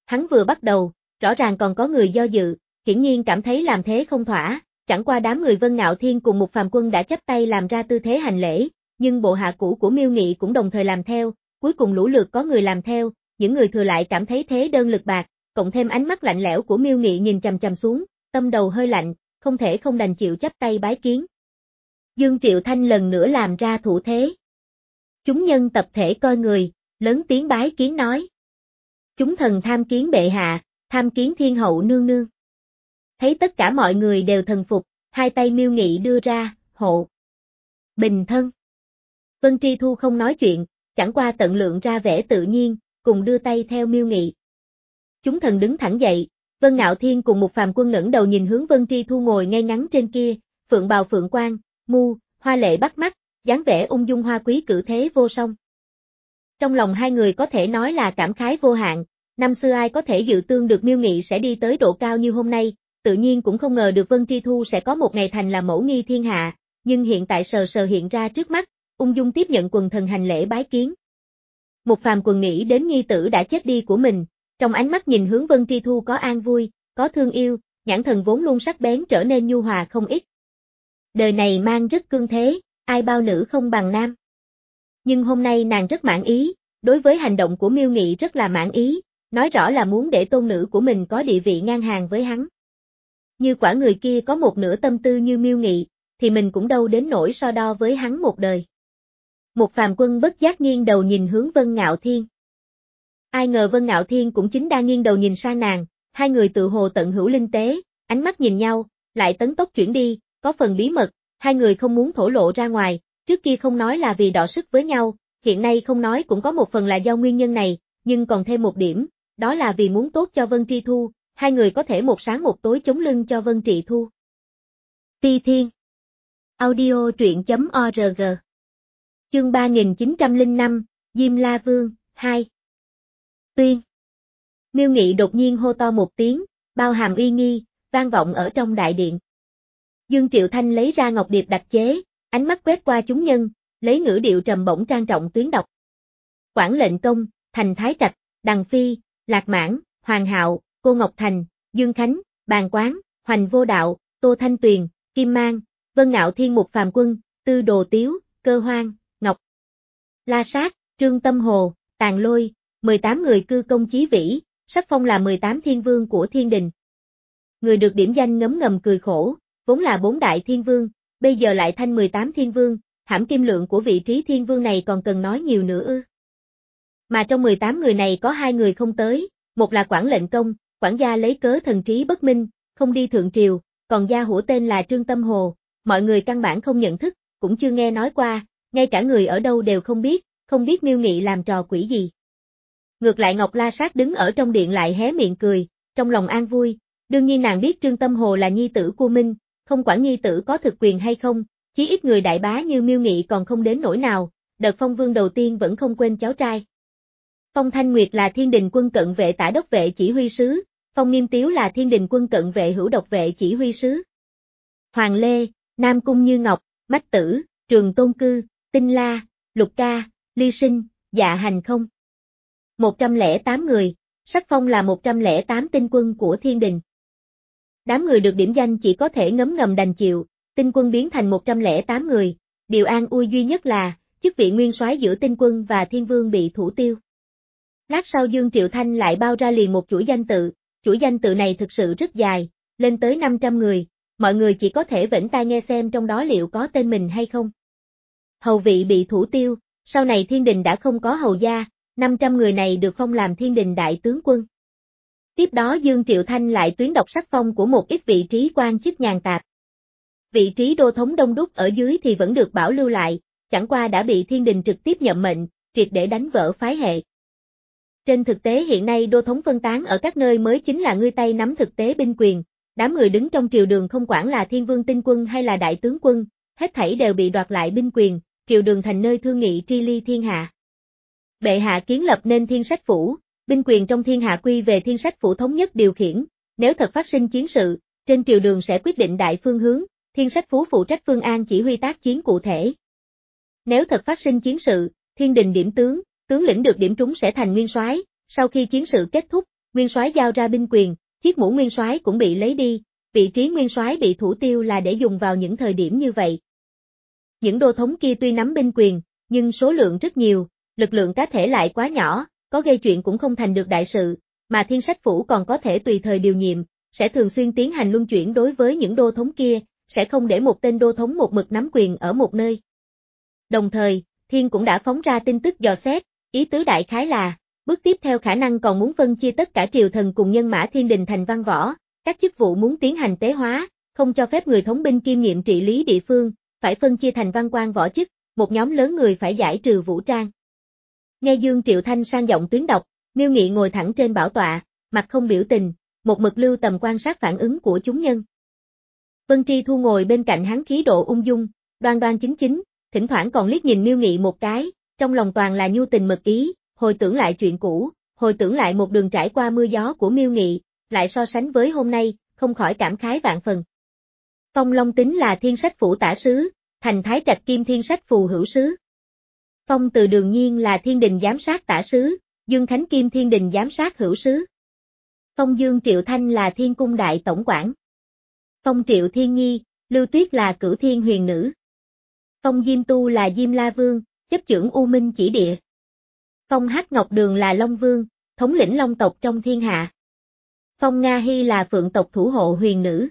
Hắn vừa bắt đầu, rõ ràng còn có người do dự, hiển nhiên cảm thấy làm thế không thỏa, chẳng qua đám người Vân Ngạo Thiên cùng một phàm quân đã chắp tay làm ra tư thế hành lễ, nhưng bộ hạ cũ của Miêu Nghị cũng đồng thời làm theo, cuối cùng lũ lượt có người làm theo, những người thừa lại cảm thấy thế đơn lực bạc, cộng thêm ánh mắt lạnh lẽo của Miêu Nghị nhìn chằm chằm xuống, tâm đầu hơi lạnh, không thể không đành chịu chắp tay bái kiến. Dương Triệu Thanh lần nữa làm ra thủ thế. Chúng nhân tập thể coi người, lớn tiếng bái kiến nói. Chúng thần tham kiến bệ hạ, tham kiến thiên hậu nương nương. Thấy tất cả mọi người đều thần phục, hai tay Miêu Nghị đưa ra, hộ. Bình thân. Vân Tri Thu không nói chuyện, chẳng qua tận lượng ra vẻ tự nhiên, cùng đưa tay theo Miêu Nghị. Chúng thần đứng thẳng dậy, Vân Ngạo Thiên cùng một phàm quân ngẩng đầu nhìn hướng Vân Tri Thu ngồi ngay ngắn trên kia, phượng bào phượng quang, mu, hoa lệ bắt mắt, dáng vẻ ung dung hoa quý cử thế vô song. Trong lòng hai người có thể nói là cảm khái vô hạn, năm xưa ai có thể dự tương được Miêu Nghị sẽ đi tới độ cao như hôm nay, tự nhiên cũng không ngờ được Vân Tri Thu sẽ có một ngày thành là mẫu nghi thiên hạ, nhưng hiện tại sờ sờ hiện ra trước mắt, ung dung tiếp nhận quần thần hành lễ bái kiến. Một phàm quần nghĩ đến nhi tử đã chết đi của mình, trong ánh mắt nhìn hướng Vân Tri Thu có an vui, có thương yêu, nhãn thần vốn luôn sắc bén trở nên nhu hòa không ít. Đời này mang rất cương thế, ai bao nữ không bằng nam. Nhưng hôm nay nàng rất mãn ý, đối với hành động của Miêu Nghị rất là mãn ý, nói rõ là muốn để tôn nữ của mình có địa vị ngang hàng với hắn. Như quả người kia có một nửa tâm tư như Miêu Nghị, thì mình cũng đâu đến nỗi so đo với hắn một đời. Một phàm quân bất giác nghiêng đầu nhìn hướng Vân Ngạo Thiên. Ai ngờ Vân Ngạo Thiên cũng chính đang nghiêng đầu nhìn sang nàng, hai người tự hồ tận hữu linh tế, ánh mắt nhìn nhau, lại tấn tốc chuyển đi, có phần bí mật, hai người không muốn thổ lộ ra ngoài, trước kia không nói là vì đọ sức với nhau, hiện nay không nói cũng có một phần là do nguyên nhân này, nhưng còn thêm một điểm, đó là vì muốn tốt cho Vân Tri Thu, hai người có thể một sáng một tối chống lưng cho Vân Trị Thu. Ti Thiên Audio truyện.org Chương ba nghìn chín trăm lẻ năm, Diêm La Vương, hai Tuyên Miêu Nghị đột nhiên hô to một tiếng, bao hàm uy nghi, vang vọng ở trong đại điện. Dương Triệu Thanh lấy ra ngọc điệp đặc chế, ánh mắt quét qua chúng nhân, lấy ngữ điệu trầm bổng trang trọng tuyến đọc. Quảng Lệnh Công, Thành Thái Trạch, Đằng Phi, Lạc Mãn, Hoàng Hạo, Cô Ngọc Thành, Dương Khánh, Bàn Quán, Hoành Vô Đạo, Tô Thanh Tuyền, Kim Mang, Vân Ngạo Thiên Mục Phàm Quân, Tư Đồ Tiếu, Cơ Hoang, Ngọc La Sát, Trương Tâm Hồ, Tàn Lôi, mười tám người cư công chí vĩ, sắc phong là mười tám thiên vương của thiên đình. Người được điểm danh ngấm ngầm cười khổ, vốn là bốn đại thiên vương, bây giờ lại thanh mười tám thiên vương, hãm kim lượng của vị trí thiên vương này còn cần nói nhiều nữa ư. Mà trong mười tám người này có hai người không tới, một là Quảng Lệnh Công, quản gia lấy cớ thần trí bất minh, không đi thượng triều, còn gia hữu tên là Trương Tâm Hồ, mọi người căn bản không nhận thức, cũng chưa nghe nói qua, ngay cả người ở đâu đều không biết, không biết Miêu Nghị làm trò quỷ gì. Ngược lại Ngọc La Sát đứng ở trong điện lại hé miệng cười, trong lòng an vui, đương nhiên nàng biết Trương Tâm Hồ là nhi tử của Minh, không quản nhi tử có thực quyền hay không, chí ít người đại bá như Miêu Nghị còn không đến nỗi nào, đợt phong vương đầu tiên vẫn không quên cháu trai. Phong Thanh Nguyệt là thiên đình quân cận vệ tả đốc vệ chỉ huy sứ, Phong Nghiêm Tiếu là thiên đình quân cận vệ hữu độc vệ chỉ huy sứ. Hoàng Lê, Nam Cung Như Ngọc, Mách Tử, Trường Tôn Cư, Tinh La, Lục Ca, Ly Sinh, Dạ Hành Không. một trăm lẻ tám người, sắc phong là một trăm lẻ tám tinh quân của thiên đình. Đám người được điểm danh chỉ có thể ngấm ngầm đành chịu, tinh quân biến thành một trăm lẻ tám người, điều an ui duy nhất là, chức vị nguyên soái giữa tinh quân và thiên vương bị thủ tiêu. Lát sau Dương Triệu Thanh lại bao ra liền một chuỗi danh tự, chuỗi danh tự này thực sự rất dài, lên tới năm trăm người, mọi người chỉ có thể vểnh tai nghe xem trong đó liệu có tên mình hay không. Hầu vị bị thủ tiêu, sau này thiên đình đã không có hầu gia, năm trăm người này được phong làm thiên đình đại tướng quân. Tiếp đó Dương Triệu Thanh lại tuyến đọc sắc phong của một ít vị trí quan chức nhàn tạp. Vị trí đô thống đông đúc ở dưới thì vẫn được bảo lưu lại, chẳng qua đã bị thiên đình trực tiếp nhậm mệnh, triệt để đánh vỡ phái hệ. Trên thực tế hiện nay đô thống phân tán ở các nơi mới chính là người tay nắm thực tế binh quyền, đám người đứng trong triều đường không quản là thiên vương tinh quân hay là đại tướng quân, hết thảy đều bị đoạt lại binh quyền, triều đường thành nơi thương nghị tri ly thiên hạ. Bệ hạ kiến lập nên thiên sách phủ, binh quyền trong thiên hạ quy về thiên sách phủ thống nhất điều khiển, nếu thật phát sinh chiến sự, trên triều đường sẽ quyết định đại phương hướng, thiên sách phủ phụ trách phương án chỉ huy tác chiến cụ thể. Nếu thật phát sinh chiến sự, thiên đình điểm tướng, tướng lĩnh được điểm trúng sẽ thành nguyên soái, sau khi chiến sự kết thúc, nguyên soái giao ra binh quyền, chiếc mũ nguyên soái cũng bị lấy đi, vị trí nguyên soái bị thủ tiêu là để dùng vào những thời điểm như vậy. Những đô thống kia tuy nắm binh quyền, nhưng số lượng rất nhiều, lực lượng cá thể lại quá nhỏ, có gây chuyện cũng không thành được đại sự, mà Thiên Sách Phủ còn có thể tùy thời điều nhiệm, sẽ thường xuyên tiến hành luân chuyển đối với những đô thống kia, sẽ không để một tên đô thống một mực nắm quyền ở một nơi. Đồng thời, Thiên cũng đã phóng ra tin tức dò xét, ý tứ đại khái là, bước tiếp theo khả năng còn muốn phân chia tất cả triều thần cùng nhân mã thiên đình thành văn võ, các chức vụ muốn tiến hành tế hóa, không cho phép người thống binh kiêm nhiệm trị lý địa phương, phải phân chia thành văn quan võ chức, một nhóm lớn người phải giải trừ vũ trang. Nghe Dương Triệu Thanh sang giọng tuyến đọc, Miêu Nghị ngồi thẳng trên bảo tọa, mặt không biểu tình, một mực lưu tầm quan sát phản ứng của chúng nhân. Vân Tri Thu ngồi bên cạnh hắn khí độ ung dung, đoan đoan chính chính, thỉnh thoảng còn liếc nhìn Miêu Nghị một cái, trong lòng toàn là nhu tình mật ý, hồi tưởng lại chuyện cũ, hồi tưởng lại một đường trải qua mưa gió của Miêu Nghị, lại so sánh với hôm nay, không khỏi cảm khái vạn phần. Phong Long Tính là Thiên Sách Phủ tả sứ, Thành Thái Trạch Kim Thiên Sách phù hữu sứ. Phong Từ đương nhiên là Thiên Đình giám sát tả sứ, Dương Khánh Kim Thiên Đình giám sát hữu sứ. Phong Dương Triệu Thanh là Thiên Cung Đại Tổng quản. Phong Triệu Thiên Nhi, Lưu Tuyết là Cửu Thiên Huyền Nữ. Phong Diêm Tu là Diêm La Vương, chấp trưởng U Minh chỉ địa. Phong Hắc Ngọc Đường là Long Vương, thống lĩnh Long tộc trong thiên hạ. Phong Nga Hy là Phượng tộc thủ hộ huyền nữ.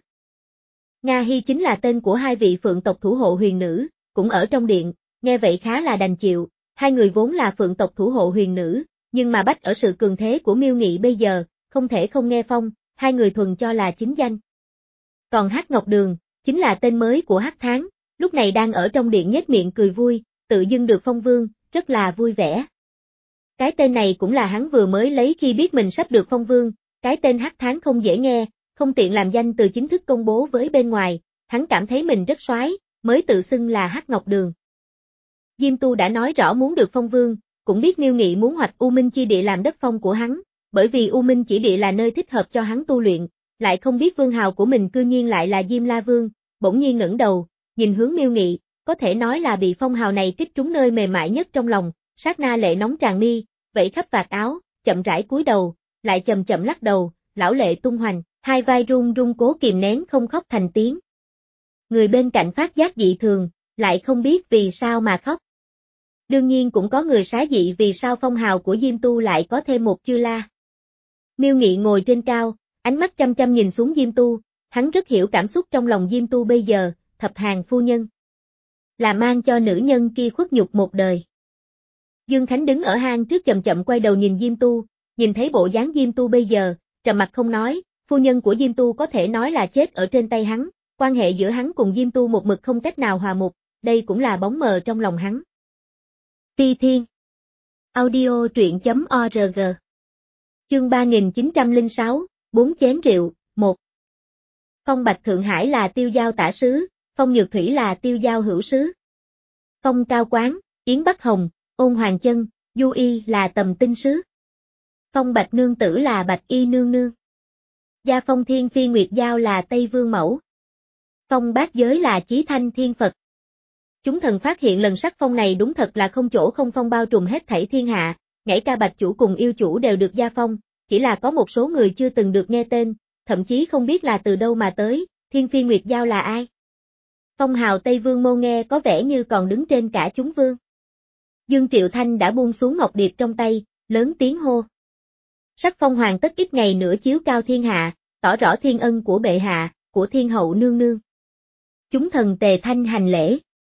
Nga Hy chính là tên của hai vị Phượng tộc thủ hộ huyền nữ, cũng ở trong điện, nghe vậy khá là đành chịu, hai người vốn là Phượng tộc thủ hộ huyền nữ, nhưng mà bách ở sự cường thế của Miêu Nghị bây giờ, không thể không nghe phong, hai người thuần cho là chính danh. Còn Hắc Ngọc Đường, chính là tên mới của Hắc Tháng, lúc này đang ở trong điện nhếch miệng cười vui, tự dưng được phong vương, rất là vui vẻ. Cái tên này cũng là hắn vừa mới lấy khi biết mình sắp được phong vương, cái tên Hắc Tháng không dễ nghe, không tiện làm danh từ chính thức công bố với bên ngoài, hắn cảm thấy mình rất soái, mới tự xưng là Hắc Ngọc Đường. Diêm Tu đã nói rõ muốn được phong vương, cũng biết Miêu Nghị muốn hoạch U Minh chi địa làm đất phong của hắn, bởi vì U Minh chỉ địa là nơi thích hợp cho hắn tu luyện, lại không biết vương hào của mình cư nhiên lại là Diêm La Vương, bỗng nhiên ngẩng đầu, nhìn hướng Miêu Nghị, có thể nói là bị phong hào này kích trúng nơi mềm mại nhất trong lòng, sát na lệ nóng tràn mi, vẫy khắp vạt áo, chậm rãi cúi đầu, lại chậm chậm lắc đầu, lão lệ tung hoành, hai vai run run cố kìm nén không khóc thành tiếng. Người bên cạnh phát giác dị thường, lại không biết vì sao mà khóc. Đương nhiên cũng có người xá dị vì sao phong hào của Diêm Tu lại có thêm một chư la. Miêu Nghị ngồi trên cao, ánh mắt chăm chăm nhìn xuống Diêm Tu, hắn rất hiểu cảm xúc trong lòng Diêm Tu bây giờ, thập hàng phu nhân. Là mang cho nữ nhân kia khuất nhục một đời. Dương Khánh đứng ở hang trước chậm chậm quay đầu nhìn Diêm Tu, nhìn thấy bộ dáng Diêm Tu bây giờ, trầm mặt không nói, phu nhân của Diêm Tu có thể nói là chết ở trên tay hắn, quan hệ giữa hắn cùng Diêm Tu một mực không cách nào hòa mục, đây cũng là bóng mờ trong lòng hắn. Ti Thiên Audio truyện chấm org Chương ba nghìn chín trăm lẻ sáu, bốn chén rượu, một Phong Bạch Thượng Hải là Tiêu Giao tả sứ, Phong Nhược Thủy là Tiêu Giao hữu sứ. Phong Cao Quán, Yến Bắc Hồng, Ôn Hoàng Chân, Du Y là Tầm Tinh sứ. Phong Bạch Nương Tử là Bạch Y Nương Nương. Gia Phong Thiên Phi Nguyệt Giao là Tây Vương Mẫu. Phong Bát Giới là Chí Thanh Thiên Phật. Chúng thần phát hiện lần sắc phong này đúng thật là không chỗ không phong bao trùm hết thảy thiên hạ, ngay cả Bạch Chủ cùng Yêu Chủ đều được gia phong, chỉ là có một số người chưa từng được nghe tên, thậm chí không biết là từ đâu mà tới, Thiên Phi Nguyệt Giao là ai. Phong hào Tây Vương Mâu nghe có vẻ như còn đứng trên cả chúng vương. Dương Triệu Thanh đã buông xuống ngọc điệp trong tay, lớn tiếng hô. Sắc phong hoàn tất ít ngày nữa chiếu cao thiên hạ, tỏ rõ thiên ân của bệ hạ, của thiên hậu nương nương. Chúng thần tề thanh hành lễ.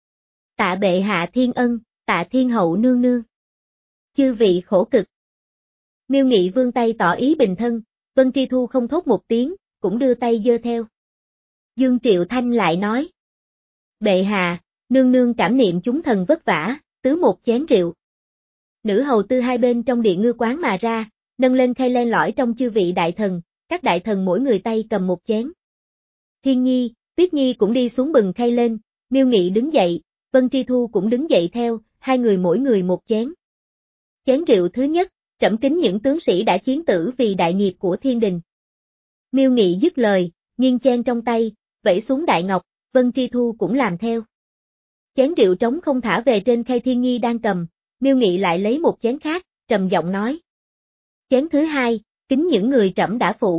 Tạ bệ hạ thiên ân, tạ thiên hậu nương nương. Chư vị khổ cực. Miêu Nghị vươn tay tỏ ý bình thân, Vân Tri Thu không thốt một tiếng, cũng đưa tay giơ theo. Dương Triệu Thanh lại nói. Bệ hạ, nương nương cảm niệm chúng thần vất vả, tứ một chén rượu. Nữ hầu tư hai bên trong điện ngư quán mà ra, nâng lên khay len lỏi trong chư vị đại thần, các đại thần mỗi người tay cầm một chén. Thiên Nhi, Tuyết Nhi cũng đi xuống bừng khay lên, Miêu Nghị đứng dậy, Vân Tri Thu cũng đứng dậy theo, hai người mỗi người một chén. Chén rượu thứ nhất, trẫm kính những tướng sĩ đã chiến tử vì đại nghiệp của thiên đình. Miêu Nghị dứt lời, nghiêng chén trong tay, vẫy xuống đại ngọc, Vân Tri Thu cũng làm theo. Chén rượu trống không thả về trên khay Thiên Nhi đang cầm, Miêu Nghị lại lấy một chén khác, trầm giọng nói. Chén thứ hai, Kính những người trẫm đã phụ.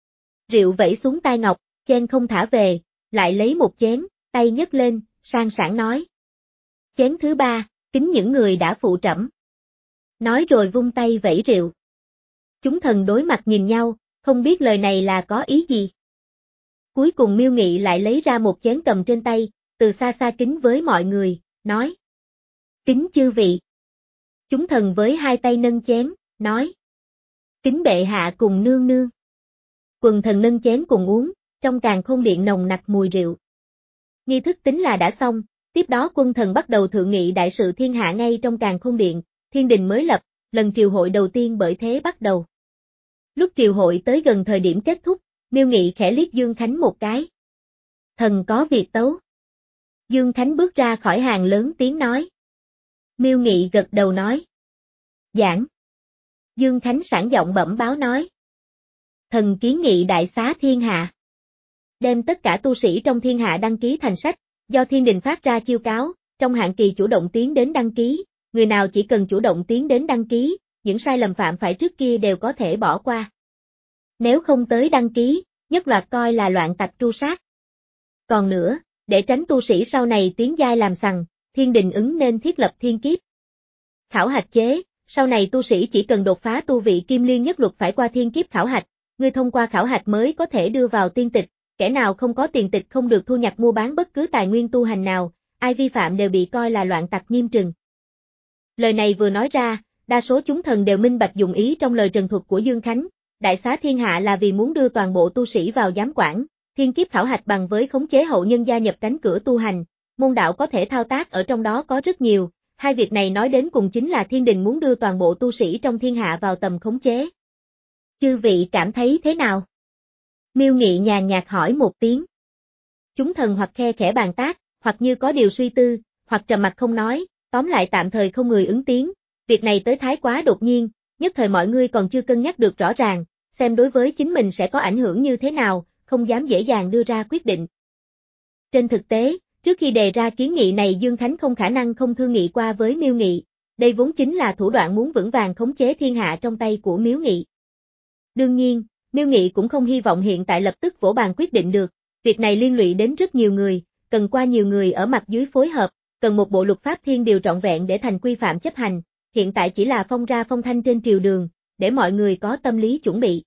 Rượu vẩy xuống tai ngọc, chen không thả về, lại lấy một chén, tay nhấc lên, sang sảng nói. Chén thứ ba, kính những người đã phụ trẫm. Nói rồi vung tay vẩy rượu. Chúng thần đối mặt nhìn nhau, không biết lời này là có ý gì. Cuối cùng Miêu Nghị lại lấy ra một chén cầm trên tay, từ xa xa kính với mọi người, nói. Kính chư vị. Chúng thần với hai tay nâng chén, nói. Kính bệ hạ cùng nương nương. Quần thần nâng chén cùng uống, trong càn khôn điện nồng nặc mùi rượu. Nghi thức tính là đã xong, tiếp đó quân thần bắt đầu thượng nghị đại sự thiên hạ ngay trong càn khôn điện, thiên đình mới lập, lần triều hội đầu tiên bởi thế bắt đầu. Lúc triều hội tới gần thời điểm kết thúc, Miêu Nghị khẽ liếc Dương Khánh một cái. Thần có việc tấu. Dương Khánh bước ra khỏi hàng lớn tiếng nói. Miêu Nghị gật đầu nói. Giảng. Dương Khánh sảng giọng bẩm báo nói. Thần kiến nghị đại xá thiên hạ. Đem tất cả tu sĩ trong thiên hạ đăng ký thành sách, do thiên đình phát ra chiêu cáo, trong hạn kỳ chủ động tiến đến đăng ký, người nào chỉ cần chủ động tiến đến đăng ký, những sai lầm phạm phải trước kia đều có thể bỏ qua. Nếu không tới đăng ký, nhất loạt coi là loạn tặc tru sát. Còn nữa, để tránh tu sĩ sau này tiến giai làm sằng, thiên đình ứng nên thiết lập thiên kiếp. Khảo hạch chế, sau này tu sĩ chỉ cần đột phá tu vị kim liên nhất luật phải qua thiên kiếp khảo hạch, người thông qua khảo hạch mới có thể đưa vào tiên tịch, kẻ nào không có tiền tịch không được thu nhập mua bán bất cứ tài nguyên tu hành nào, ai vi phạm đều bị coi là loạn tặc nghiêm trừng. Lời này vừa nói ra, đa số chúng thần đều minh bạch dụng ý trong lời trần thuật của Dương Khánh, đại xá thiên hạ là vì muốn đưa toàn bộ tu sĩ vào giám quản, thiên kiếp khảo hạch bằng với khống chế hậu nhân gia nhập cánh cửa tu hành, môn đạo có thể thao tác ở trong đó có rất nhiều, hai việc này nói đến cùng chính là thiên đình muốn đưa toàn bộ tu sĩ trong thiên hạ vào tầm khống chế. Chư vị cảm thấy thế nào? Miêu Nghị nhàn nhạt hỏi một tiếng. Chúng thần hoặc khe khẽ bàn tác, hoặc như có điều suy tư, hoặc trầm mặc không nói, tóm lại tạm thời không người ứng tiếng, việc này tới thái quá đột nhiên, nhất thời mọi người còn chưa cân nhắc được rõ ràng, xem đối với chính mình sẽ có ảnh hưởng như thế nào, không dám dễ dàng đưa ra quyết định. Trên thực tế, trước khi đề ra kiến nghị này Dương Khánh không khả năng không thương nghị qua với Miêu Nghị, đây vốn chính là thủ đoạn muốn vững vàng khống chế thiên hạ trong tay của Miêu Nghị. Đương nhiên, Miêu Nghị cũng không hy vọng hiện tại lập tức vỗ bàn quyết định được, việc này liên lụy đến rất nhiều người, cần qua nhiều người ở mặt dưới phối hợp, cần một bộ luật pháp thiên điều trọn vẹn để thành quy phạm chấp hành, hiện tại chỉ là phong ra phong thanh trên triều đường, để mọi người có tâm lý chuẩn bị.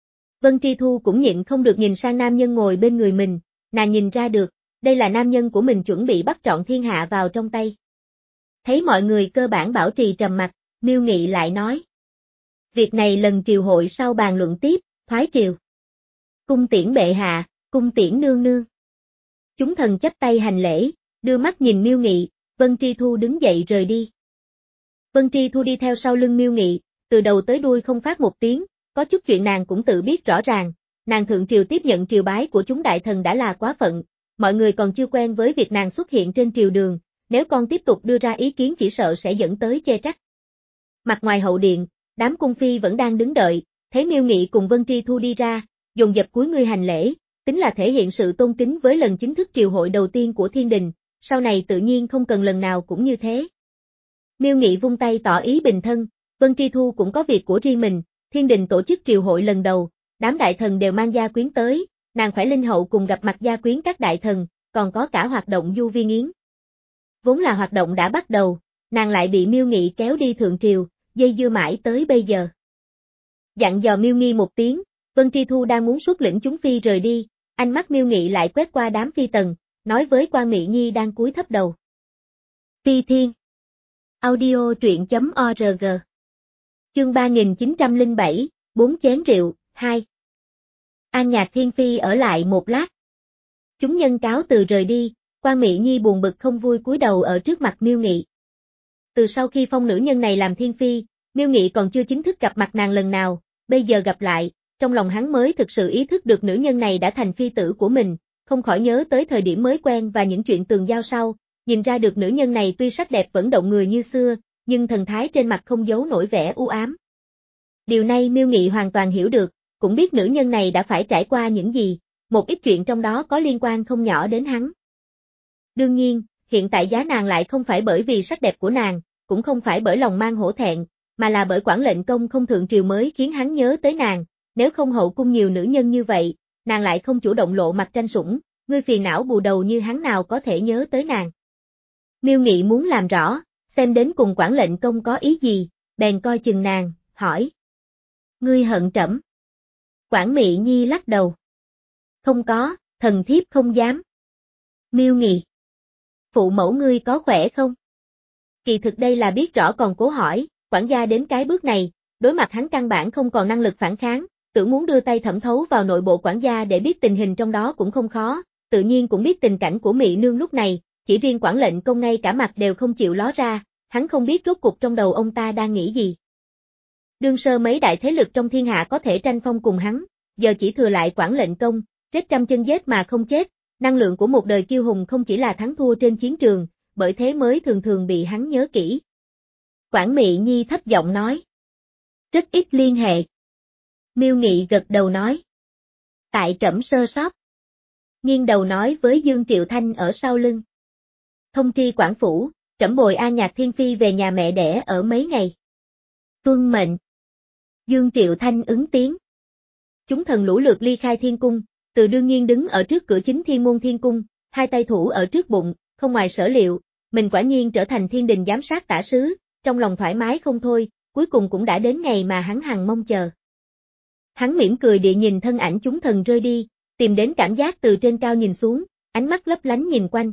Vân Tri Thu cũng nhịn không được nhìn sang nam nhân ngồi bên người mình, nàng nhìn ra được, đây là nam nhân của mình chuẩn bị bắt trọn thiên hạ vào trong tay. Thấy mọi người cơ bản bảo trì trầm mặc, Miêu Nghị lại nói. Việc này lần triều hội sau bàn luận tiếp, thoái triều. Cung tiễn bệ hạ, cung tiễn nương nương. Chúng thần chắp tay hành lễ, đưa mắt nhìn Miêu Nghị, Vân Tri Thu đứng dậy rời đi. Vân Tri Thu đi theo sau lưng Miêu Nghị, từ đầu tới đuôi không phát một tiếng, có chút chuyện nàng cũng tự biết rõ ràng, nàng thượng triều tiếp nhận triều bái của chúng đại thần đã là quá phận, mọi người còn chưa quen với việc nàng xuất hiện trên triều đường, nếu con tiếp tục đưa ra ý kiến chỉ sợ sẽ dẫn tới chê trách. Mặt ngoài hậu điện, đám cung phi vẫn đang đứng đợi, thấy Miêu Nghị cùng Vân Tri Thu đi ra, dồn dập cúi người hành lễ, tính là thể hiện sự tôn kính với lần chính thức triều hội đầu tiên của thiên đình, sau này tự nhiên không cần lần nào cũng như thế. Miêu Nghị vung tay tỏ ý bình thân, Vân Tri Thu cũng có việc của riêng mình, thiên đình tổ chức triều hội lần đầu, đám đại thần đều mang gia quyến tới, nàng phải linh hậu cùng gặp mặt gia quyến các đại thần, còn có cả hoạt động du viên yến. Vốn là hoạt động đã bắt đầu, nàng lại bị Miêu Nghị kéo đi thượng triều, dây dưa mãi tới bây giờ. Dặn dò Miêu Nghi một tiếng, Vân Tri Thu đang muốn xuất lĩnh chúng phi rời đi, ánh mắt Miêu Nghị lại quét qua đám phi tần, nói với Quan Mỹ Nhi đang cúi thấp đầu. Phi Thiên. Audio truyện chấm org. Chương ba nghìn chín trăm lẻ bảy, bốn chén rượu, hai. An Nhạc Thiên Phi ở lại một lát. Chúng nhân cáo từ rời đi, Quan Mỹ Nhi buồn bực không vui cúi đầu ở trước mặt Miêu Nghị. Từ sau khi phong nữ nhân này làm Thiên Phi, Miêu Nghị còn chưa chính thức gặp mặt nàng lần nào, bây giờ gặp lại, trong lòng hắn mới thực sự ý thức được nữ nhân này đã thành phi tử của mình, không khỏi nhớ tới thời điểm mới quen và những chuyện tường giao sau, nhìn ra được nữ nhân này tuy sắc đẹp vẫn động người như xưa, nhưng thần thái trên mặt không giấu nổi vẻ u ám. Điều này Miêu Nghị hoàn toàn hiểu được, cũng biết nữ nhân này đã phải trải qua những gì, một ít chuyện trong đó có liên quan không nhỏ đến hắn. Đương nhiên, hiện tại giá nàng lại không phải bởi vì sắc đẹp của nàng, cũng không phải bởi lòng mang hổ thẹn, mà là bởi Quản lệnh công không thượng triều mới khiến hắn nhớ tới nàng, nếu không hậu cung nhiều nữ nhân như vậy, nàng lại không chủ động lộ mặt tranh sủng, ngươi phiền não bù đầu như hắn nào có thể nhớ tới nàng. Miêu Nghị muốn làm rõ, xem đến cùng Quản lệnh công có ý gì, bèn coi chừng nàng, hỏi. Ngươi hận trẫm? Quản Mị Nhi lắc đầu. Không có, thần thiếp không dám. Miêu Nghị. Phụ mẫu ngươi có khỏe không? Kỳ thực đây là biết rõ còn cố hỏi, quản gia đến cái bước này, đối mặt hắn căn bản không còn năng lực phản kháng, tưởng muốn đưa tay thẩm thấu vào nội bộ quản gia để biết tình hình trong đó cũng không khó, tự nhiên cũng biết tình cảnh của Mị nương lúc này, chỉ riêng Quản lệnh công ngay cả mặt đều không chịu ló ra, hắn không biết rốt cuộc trong đầu ông ta đang nghĩ gì. Đương sơ mấy đại thế lực trong thiên hạ có thể tranh phong cùng hắn, giờ chỉ thừa lại Quản lệnh công, rết trăm chân giết mà không chết, năng lượng của một đời kiêu hùng không chỉ là thắng thua trên chiến trường, bởi thế mới thường thường bị hắn nhớ kỹ. Quản Mị Nhi thấp giọng nói. Rất ít liên hệ. Miêu Nghị gật đầu nói. Tại trẫm sơ sót. Nghiêng đầu nói với Dương Triệu Thanh ở sau lưng. Thông tri quản phủ, trẫm bồi A Nhạc Thiên Phi về nhà mẹ đẻ ở mấy ngày. Tuân mệnh. Dương Triệu Thanh ứng tiếng. Chúng thần lũ lượt ly khai thiên cung, từ đương nhiên đứng ở trước cửa chính thiên môn thiên cung, hai tay thủ ở trước bụng, không ngoài sở liệu, mình quả nhiên trở thành thiên đình giám sát tả sứ, trong lòng thoải mái không thôi, cuối cùng cũng đã đến ngày mà hắn hằng mong chờ. Hắn mỉm cười địa nhìn thân ảnh chúng thần rơi đi, tìm đến cảm giác từ trên cao nhìn xuống, ánh mắt lấp lánh nhìn quanh.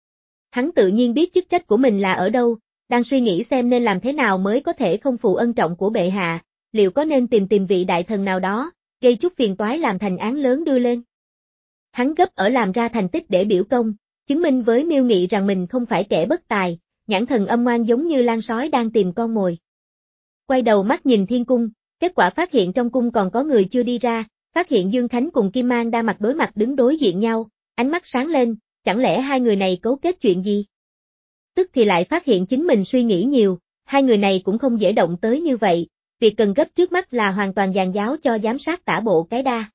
Hắn tự nhiên biết chức trách của mình là ở đâu, đang suy nghĩ xem nên làm thế nào mới có thể không phụ ân trọng của bệ hạ, liệu có nên tìm tìm vị đại thần nào đó, gây chút phiền toái làm thành án lớn đưa lên. Hắn gấp ở làm ra thành tích để biểu công, chứng minh với Miêu Nghị rằng mình không phải kẻ bất tài, nhãn thần âm ngoan giống như lang sói đang tìm con mồi. Quay đầu mắt nhìn thiên cung, kết quả phát hiện trong cung còn có người chưa đi ra, phát hiện Dương Khánh cùng Kim Mang đang mặt đối mặt đứng đối diện nhau, ánh mắt sáng lên, chẳng lẽ hai người này cấu kết chuyện gì? Tức thì lại phát hiện chính mình suy nghĩ nhiều, hai người này cũng không dễ động tới như vậy, việc cần gấp trước mắt là hoàn toàn dàn giáo cho giám sát tả bộ cái đa.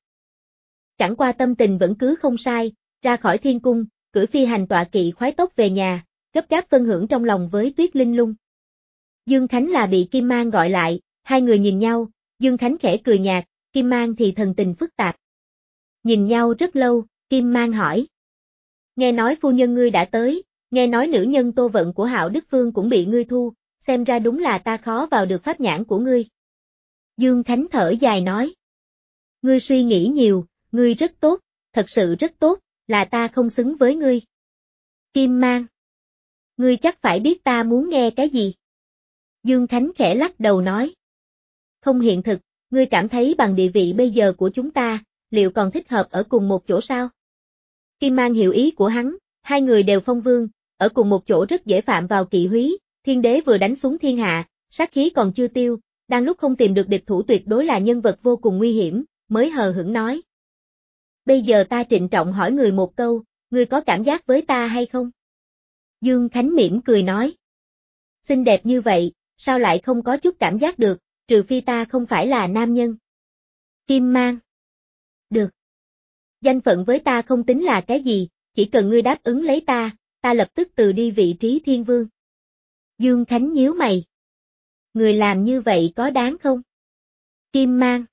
Chẳng qua tâm tình vẫn cứ không sai, ra khỏi thiên cung, cưỡi phi hành tọa kỵ khoái tốc về nhà, gấp gáp phân hưởng trong lòng với Tuyết Linh Lung. Dương Khánh là bị Kim Mang gọi lại, hai người nhìn nhau, Dương Khánh khẽ cười nhạt, Kim Mang thì thần tình phức tạp. Nhìn nhau rất lâu, Kim Mang hỏi. Nghe nói phu nhân ngươi đã tới, nghe nói nữ nhân Tô Vận của Hạo Đức Phương cũng bị ngươi thu, xem ra đúng là ta khó vào được pháp nhãn của ngươi. Dương Khánh thở dài nói. Ngươi suy nghĩ nhiều, ngươi rất tốt, thật sự rất tốt, là ta không xứng với ngươi. Kim Mang. Ngươi chắc phải biết ta muốn nghe cái gì. Dương Khánh khẽ lắc đầu nói. Không hiện thực, ngươi cảm thấy bằng địa vị bây giờ của chúng ta, liệu còn thích hợp ở cùng một chỗ sao? Kim Mang hiểu ý của hắn, hai người đều phong vương, ở cùng một chỗ rất dễ phạm vào kỵ húy, thiên đế vừa đánh xuống thiên hạ, sát khí còn chưa tiêu, đang lúc không tìm được địch thủ tuyệt đối là nhân vật vô cùng nguy hiểm, mới hờ hững nói. Bây giờ ta trịnh trọng hỏi người một câu, ngươi có cảm giác với ta hay không? Dương Khánh mỉm cười nói. Xinh đẹp như vậy, sao lại không có chút cảm giác được, trừ phi ta không phải là nam nhân. Kim Mang. Được. Danh phận với ta không tính là cái gì, chỉ cần ngươi đáp ứng lấy ta, ta lập tức từ đi vị trí thiên vương. Dương Khánh nhíu mày. Người làm như vậy có đáng không? Kim Mang.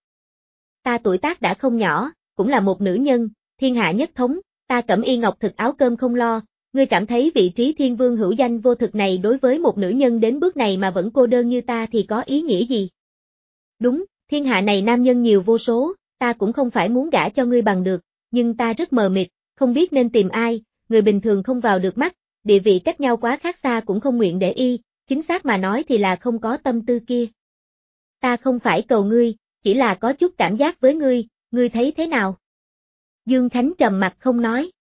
Ta tuổi tác đã không nhỏ, cũng là một nữ nhân, thiên hạ nhất thống, ta cẩm y ngọc thực áo cơm không lo, ngươi cảm thấy vị trí thiên vương hữu danh vô thực này đối với một nữ nhân đến bước này mà vẫn cô đơn như ta thì có ý nghĩa gì? Đúng, thiên hạ này nam nhân nhiều vô số, ta cũng không phải muốn gả cho ngươi bằng được, nhưng ta rất mờ mịt, không biết nên tìm ai, người bình thường không vào được mắt, địa vị cách nhau quá khác xa cũng không nguyện để y, chính xác mà nói thì là không có tâm tư kia. Ta không phải cầu ngươi, chỉ là có chút cảm giác với ngươi, ngươi thấy thế nào? Dương Khánh trầm mặt không nói.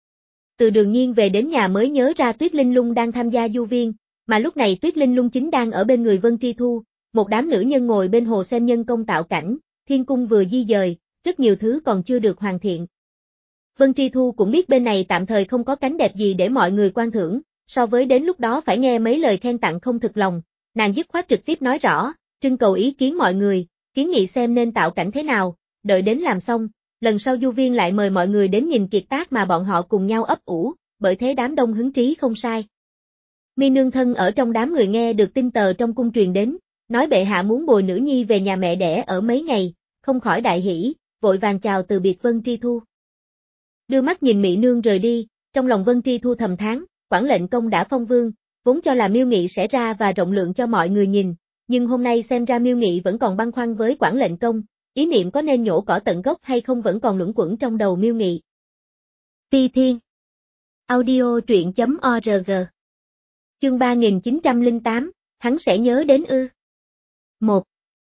Từ Đường Nhiên về đến nhà mới nhớ ra Tuyết Linh Lung đang tham gia du viên, mà lúc này Tuyết Linh Lung chính đang ở bên người Vân Tri Thu, một đám nữ nhân ngồi bên hồ xem nhân công tạo cảnh, thiên cung vừa di dời, rất nhiều thứ còn chưa được hoàn thiện. Vân Tri Thu cũng biết bên này tạm thời không có cánh đẹp gì để mọi người quan thưởng, so với đến lúc đó phải nghe mấy lời khen tặng không thực lòng, nàng dứt khoát trực tiếp nói rõ, trưng cầu ý kiến mọi người, kiến nghị xem nên tạo cảnh thế nào, đợi đến làm xong, lần sau du viên lại mời mọi người đến nhìn kiệt tác mà bọn họ cùng nhau ấp ủ, bởi thế đám đông hứng trí không sai. Mi nương thân ở trong đám người nghe được tin tờ trong cung truyền đến, nói bệ hạ muốn bồi nữ nhi về nhà mẹ đẻ ở mấy ngày, không khỏi đại hỉ, vội vàng chào từ biệt Vân Tri Thu. Đưa mắt nhìn Mỹ nương rời đi, trong lòng Vân Tri Thu thầm thán, Quảng lệnh công đã phong vương, vốn cho là Miêu Nghị sẽ ra và rộng lượng cho mọi người nhìn, nhưng hôm nay xem ra Miêu Nghị vẫn còn băn khoăn với Quảng lệnh công, ý niệm có nên nhổ cỏ tận gốc hay không vẫn còn luẩn quẩn trong đầu Miêu Nghị. Phi Thiên Audio truyện.org Chương ba nghìn chín trăm lẻ tám, hắn sẽ nhớ đến ư. một.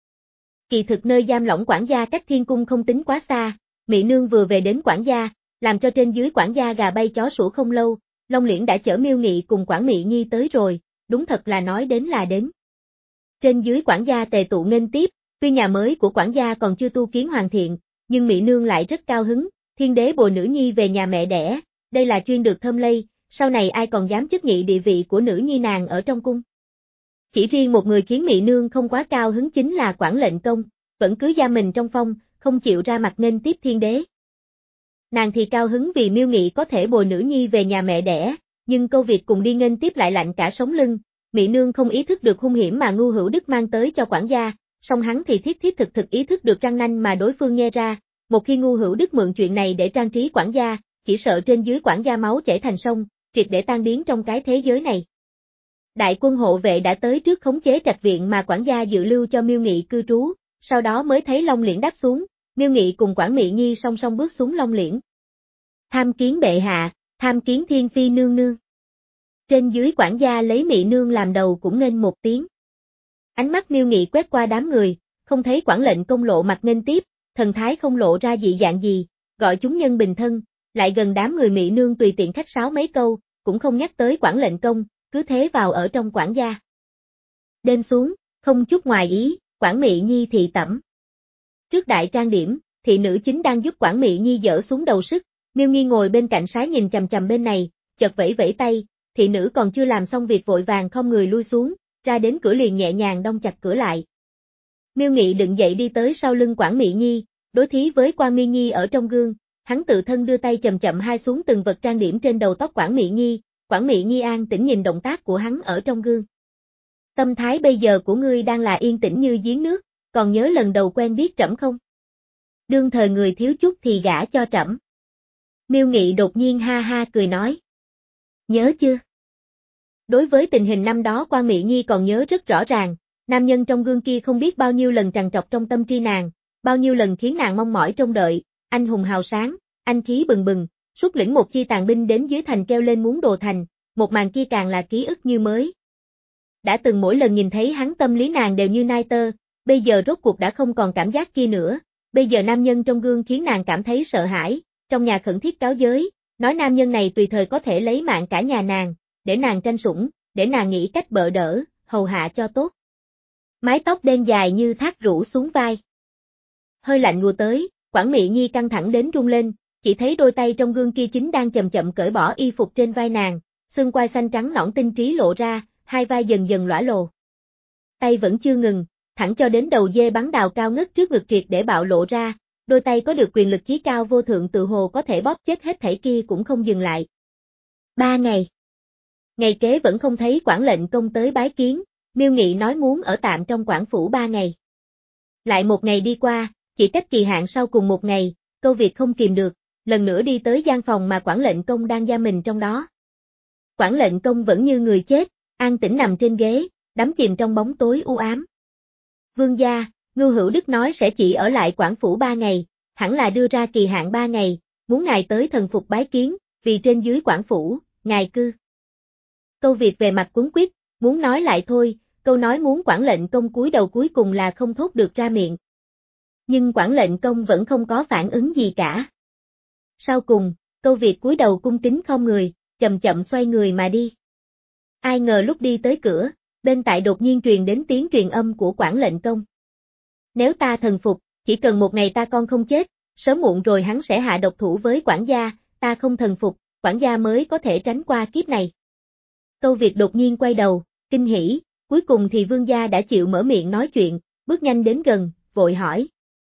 Kỳ thực nơi giam lỏng quản gia cách Thiên Cung không tính quá xa, Mỹ nương vừa về đến quản gia, làm cho trên dưới quản gia gà bay chó sủa không lâu, Long Liễn đã chở Miêu Nghị cùng Quản Mị Nhi tới rồi, đúng thật là nói đến là đến. Trên dưới quản gia tề tụ nghênh tiếp, tuy nhà mới của quản gia còn chưa tu kiến hoàn thiện, nhưng Mỹ nương lại rất cao hứng, thiên đế bồi nữ nhi về nhà mẹ đẻ, đây là chuyên được thơm lây, sau này ai còn dám chức nghị địa vị của nữ nhi nàng ở trong cung. Chỉ riêng một người khiến Mỹ nương không quá cao hứng chính là Quảng lệnh công, vẫn cứ giam mình trong phong, không chịu ra mặt nghênh tiếp thiên đế. Nàng thì cao hứng vì Miêu Nghị có thể bồi nữ nhi về nhà mẹ đẻ, nhưng câu việc cùng đi nghênh tiếp lại lạnh cả sống lưng, Mỹ nương không ý thức được hung hiểm mà Ngưu Hữu Đức mang tới cho quản gia, song hắn thì thiết thiết thực thực ý thức được răng nanh mà đối phương nghe ra, một khi Ngưu Hữu Đức mượn chuyện này để trang trí quản gia, chỉ sợ trên dưới quản gia máu chảy thành sông, triệt để tan biến trong cái thế giới này. Đại quân hộ vệ đã tới trước khống chế trạch viện mà quản gia dự lưu cho Miêu Nghị cư trú, sau đó mới thấy Long Liễn đáp xuống, Miêu Nghị cùng Quản Mị Nhi song song bước xuống Long Liễn. Tham kiến bệ hạ, tham kiến thiên phi nương nương. Trên dưới quản gia lấy Mị nương làm đầu cũng nghênh một tiếng. Ánh mắt Miêu Nghị quét qua đám người, không thấy Quảng lệnh công lộ mặt nghênh tiếp, thần thái không lộ ra dị dạng gì, gọi chúng nhân bình thân, lại gần đám người Mị nương tùy tiện khách sáo mấy câu, cũng không nhắc tới Quảng lệnh công, cứ thế vào ở trong quản gia. Đêm xuống, không chút ngoài ý, Quản Mị Nhi thị tẩm. Trước đại trang điểm, thị nữ chính đang giúp Quản Mị Nhi dỡ xuống đầu sức, Miêu Nghi ngồi bên cạnh sái nhìn chằm chằm bên này, chợt vẫy vẫy tay, thị nữ còn chưa làm xong việc vội vàng không người lui xuống, ra đến cửa liền nhẹ nhàng đóng chặt cửa lại. Miêu Nghị đứng dậy đi tới sau lưng Quản Mị Nhi, đối thí với Quan Mi Nhi ở trong gương, hắn tự thân đưa tay chậm chậm hai xuống từng vật trang điểm trên đầu tóc Quản Mị Nhi, Quản Mị Nhi an tĩnh nhìn động tác của hắn ở trong gương. Tâm thái bây giờ của ngươi đang là yên tĩnh như giếng nước, còn nhớ lần đầu quen biết trẫm không? Đương thời người thiếu chút thì gả cho trẫm. Miêu Nghị đột nhiên ha ha cười nói. Nhớ chưa? Đối với tình hình năm đó Quan Mị Nhi còn nhớ rất rõ ràng, nam nhân trong gương kia không biết bao nhiêu lần trằn trọc trong tâm tri nàng, bao nhiêu lần khiến nàng mong mỏi trông đợi, anh hùng hào sáng, anh khí bừng bừng, xuất lĩnh một chi tàn binh đến dưới thành kêu lên muốn đồ thành, một màn kia càng là ký ức như mới. Đã từng mỗi lần nhìn thấy hắn tâm lý nàng đều như nai tơ, bây giờ rốt cuộc đã không còn cảm giác kia nữa, bây giờ nam nhân trong gương khiến nàng cảm thấy sợ hãi, trong nhà khẩn thiết cáo giới, nói nam nhân này tùy thời có thể lấy mạng cả nhà nàng, để nàng tranh sủng, để nàng nghĩ cách bợ đỡ, hầu hạ cho tốt. Mái tóc đen dài như thác rủ xuống vai. Hơi lạnh lùa tới, Quản Mị Nhi căng thẳng đến run lên, chỉ thấy đôi tay trong gương kia chính đang chậm chậm cởi bỏ y phục trên vai nàng, xương quai xanh trắng nõn tinh trí lộ ra, hai vai dần dần lõa lồ. Tay vẫn chưa ngừng, thẳng cho đến đầu dê bắn đào cao ngất trước ngực triệt để bạo lộ ra, đôi tay có được quyền lực chí cao vô thượng tự hồ có thể bóp chết hết thảy kia cũng không dừng lại. Ba ngày. Ngày kế vẫn không thấy Quảng lệnh công tới bái kiến, Miêu Nghị nói muốn ở tạm trong Quảng phủ ba ngày. Lại một ngày đi qua, chỉ cách kỳ hạn sau cùng một ngày, câu việc không kìm được, lần nữa đi tới gian phòng mà Quảng lệnh công đang giam mình trong đó. Quảng lệnh công vẫn như người chết, an tĩnh nằm trên ghế, đắm chìm trong bóng tối u ám. Vương gia, Ngưu Hữu Đức nói sẽ chỉ ở lại Quảng phủ ba ngày, hẳn là đưa ra kỳ hạn ba ngày, muốn ngài tới thần phục bái kiến, vì trên dưới Quảng phủ, ngài cư. Câu việc về mặt cuống quýt, muốn nói lại thôi, câu nói muốn Quảng lệnh công cúi đầu cuối cùng là không thốt được ra miệng. Nhưng Quảng lệnh công vẫn không có phản ứng gì cả. Sau cùng, câu việc cúi đầu cung kính không người, chậm chậm xoay người mà đi. Ai ngờ lúc đi tới cửa, bên tại đột nhiên truyền đến tiếng truyền âm của Quảng lệnh công. Nếu ta thần phục, chỉ cần một ngày ta con không chết, sớm muộn rồi hắn sẽ hạ độc thủ với quản gia, ta không thần phục, quản gia mới có thể tránh qua kiếp này. Câu việc đột nhiên quay đầu, kinh hỉ, cuối cùng thì vương gia đã chịu mở miệng nói chuyện, bước nhanh đến gần, vội hỏi.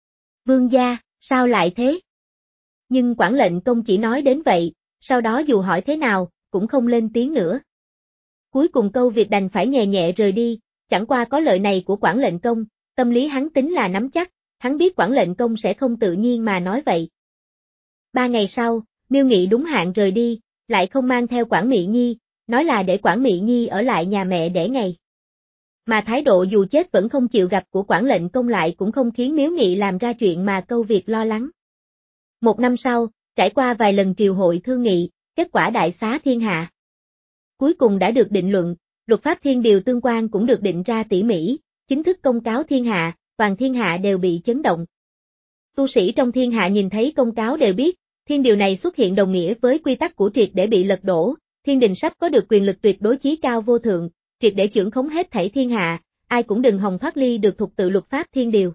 Vương gia, sao lại thế? Nhưng Quảng lệnh công chỉ nói đến vậy, sau đó dù hỏi thế nào, cũng không lên tiếng nữa. Cuối cùng câu việc đành phải nhẹ nhẹ rời đi, chẳng qua có lợi này của Quản lệnh công, tâm lý hắn tính là nắm chắc, hắn biết Quản lệnh công sẽ không tự nhiên mà nói vậy. Ba ngày sau, Miêu Nghị đúng hạn rời đi, lại không mang theo Quản Mị Nhi, nói là để Quản Mị Nhi ở lại nhà mẹ đẻ ngày. Mà thái độ dù chết vẫn không chịu gặp của Quản lệnh công lại cũng không khiến Miêu Nghị làm ra chuyện mà câu việc lo lắng. Một năm sau, trải qua vài lần triều hội thương nghị, kết quả đại xá thiên hạ cuối cùng đã được định luận, luật pháp thiên điều tương quan cũng được định ra tỉ mỉ, chính thức công cáo thiên hạ, toàn thiên hạ đều bị chấn động. Tu sĩ trong thiên hạ nhìn thấy công cáo đều biết, thiên điều này xuất hiện đồng nghĩa với quy tắc của triệt để bị lật đổ, thiên đình sắp có được quyền lực tuyệt đối chí cao vô thượng, triệt để chưởng khống hết thảy thiên hạ, ai cũng đừng hòng thoát ly được thuộc tự luật pháp thiên điều.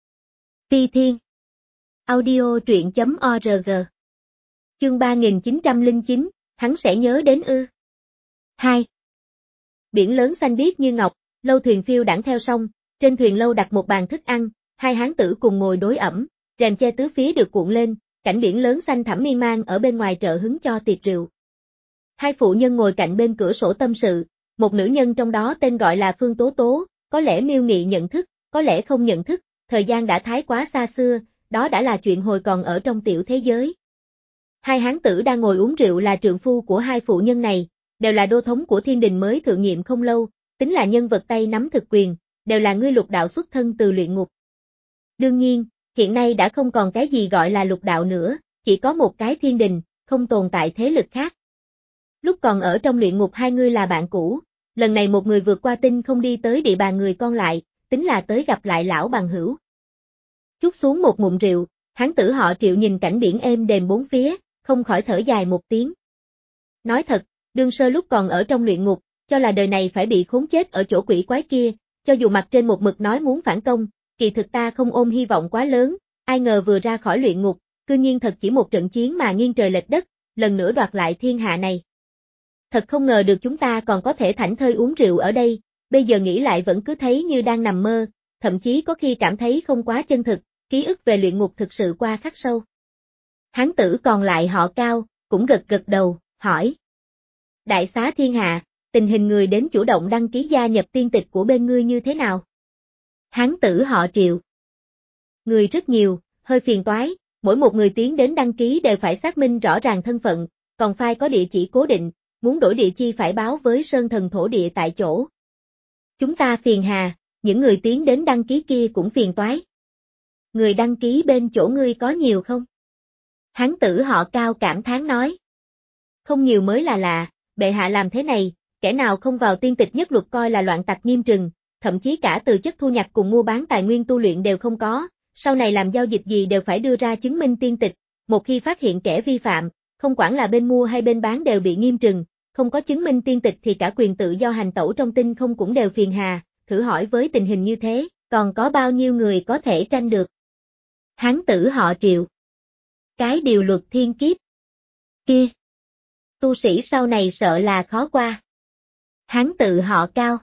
Phi Thiên Audio truyện chấm org Chương ba nghìn chín trăm lẻ chín, hắn sẽ nhớ đến ư. hai. Biển lớn xanh biếc như ngọc, lâu thuyền phiêu đãng theo sông, trên thuyền lâu đặt một bàn thức ăn, hai hán tử cùng ngồi đối ẩm, rèm che tứ phía được cuộn lên, cảnh biển lớn xanh thẳm miên man ở bên ngoài trợ hứng cho tiệc rượu. Hai phụ nhân ngồi cạnh bên cửa sổ tâm sự, một nữ nhân trong đó tên gọi là Phương Tố Tố, có lẽ Miêu Nghị nhận thức, có lẽ không nhận thức, thời gian đã thái quá xa xưa, đó đã là chuyện hồi còn ở trong tiểu thế giới. Hai hán tử đang ngồi uống rượu là trượng phu của hai phụ nhân này, đều là đô thống của thiên đình mới thượng nhiệm không lâu, tính là nhân vật tay nắm thực quyền, đều là ngươi lục đạo xuất thân từ luyện ngục. Đương nhiên, hiện nay đã không còn cái gì gọi là lục đạo nữa, chỉ có một cái thiên đình, không tồn tại thế lực khác. Lúc còn ở trong luyện ngục hai người là bạn cũ, lần này một người vượt qua tinh không đi tới địa bàn người con lại, tính là tới gặp lại lão bằng hữu. Chút xuống một ngụm rượu, hán tử họ Triệu nhìn cảnh biển êm đềm bốn phía, không khỏi thở dài một tiếng. Nói thật, đương sơ lúc còn ở trong luyện ngục, cho là đời này phải bị khốn chết ở chỗ quỷ quái kia, cho dù mặt trên một mực nói muốn phản công, kỳ thực ta không ôm hy vọng quá lớn, ai ngờ vừa ra khỏi luyện ngục, cư nhiên thật chỉ một trận chiến mà nghiêng trời lệch đất, lần nữa đoạt lại thiên hạ này. Thật không ngờ được chúng ta còn có thể thảnh thơi uống rượu ở đây, bây giờ nghĩ lại vẫn cứ thấy như đang nằm mơ, thậm chí có khi cảm thấy không quá chân thực, ký ức về luyện ngục thực sự qua khắc sâu. Hán tử còn lại họ Cao, cũng gật gật đầu, hỏi. Đại xá thiên hạ, tình hình người đến chủ động đăng ký gia nhập tiên tịch của bên ngươi như thế nào? Hán tử họ Triệu. Người rất nhiều, hơi phiền toái, mỗi một người tiến đến đăng ký đều phải xác minh rõ ràng thân phận, còn phải có địa chỉ cố định, muốn đổi địa chi phải báo với sơn thần thổ địa tại chỗ. Chúng ta phiền hà, những người tiến đến đăng ký kia cũng phiền toái. Người đăng ký bên chỗ ngươi có nhiều không? Hán tử họ Cao cảm thán nói. Không nhiều mới là lạ, bệ hạ làm thế này, kẻ nào không vào tiên tịch nhất luật coi là loạn tặc nghiêm trừng, thậm chí cả từ chất thu nhập cùng mua bán tài nguyên tu luyện đều không có, sau này làm giao dịch gì đều phải đưa ra chứng minh tiên tịch, một khi phát hiện kẻ vi phạm, không quản là bên mua hay bên bán đều bị nghiêm trừng, không có chứng minh tiên tịch thì cả quyền tự do hành tẩu trong tinh không cũng đều phiền hà, thử hỏi với tình hình như thế, còn có bao nhiêu người có thể tranh được? Hán tử họ Triệu. Cái điều luật thiên kiếp kia, tu sĩ sau này sợ là khó qua. Hán tự họ Cao.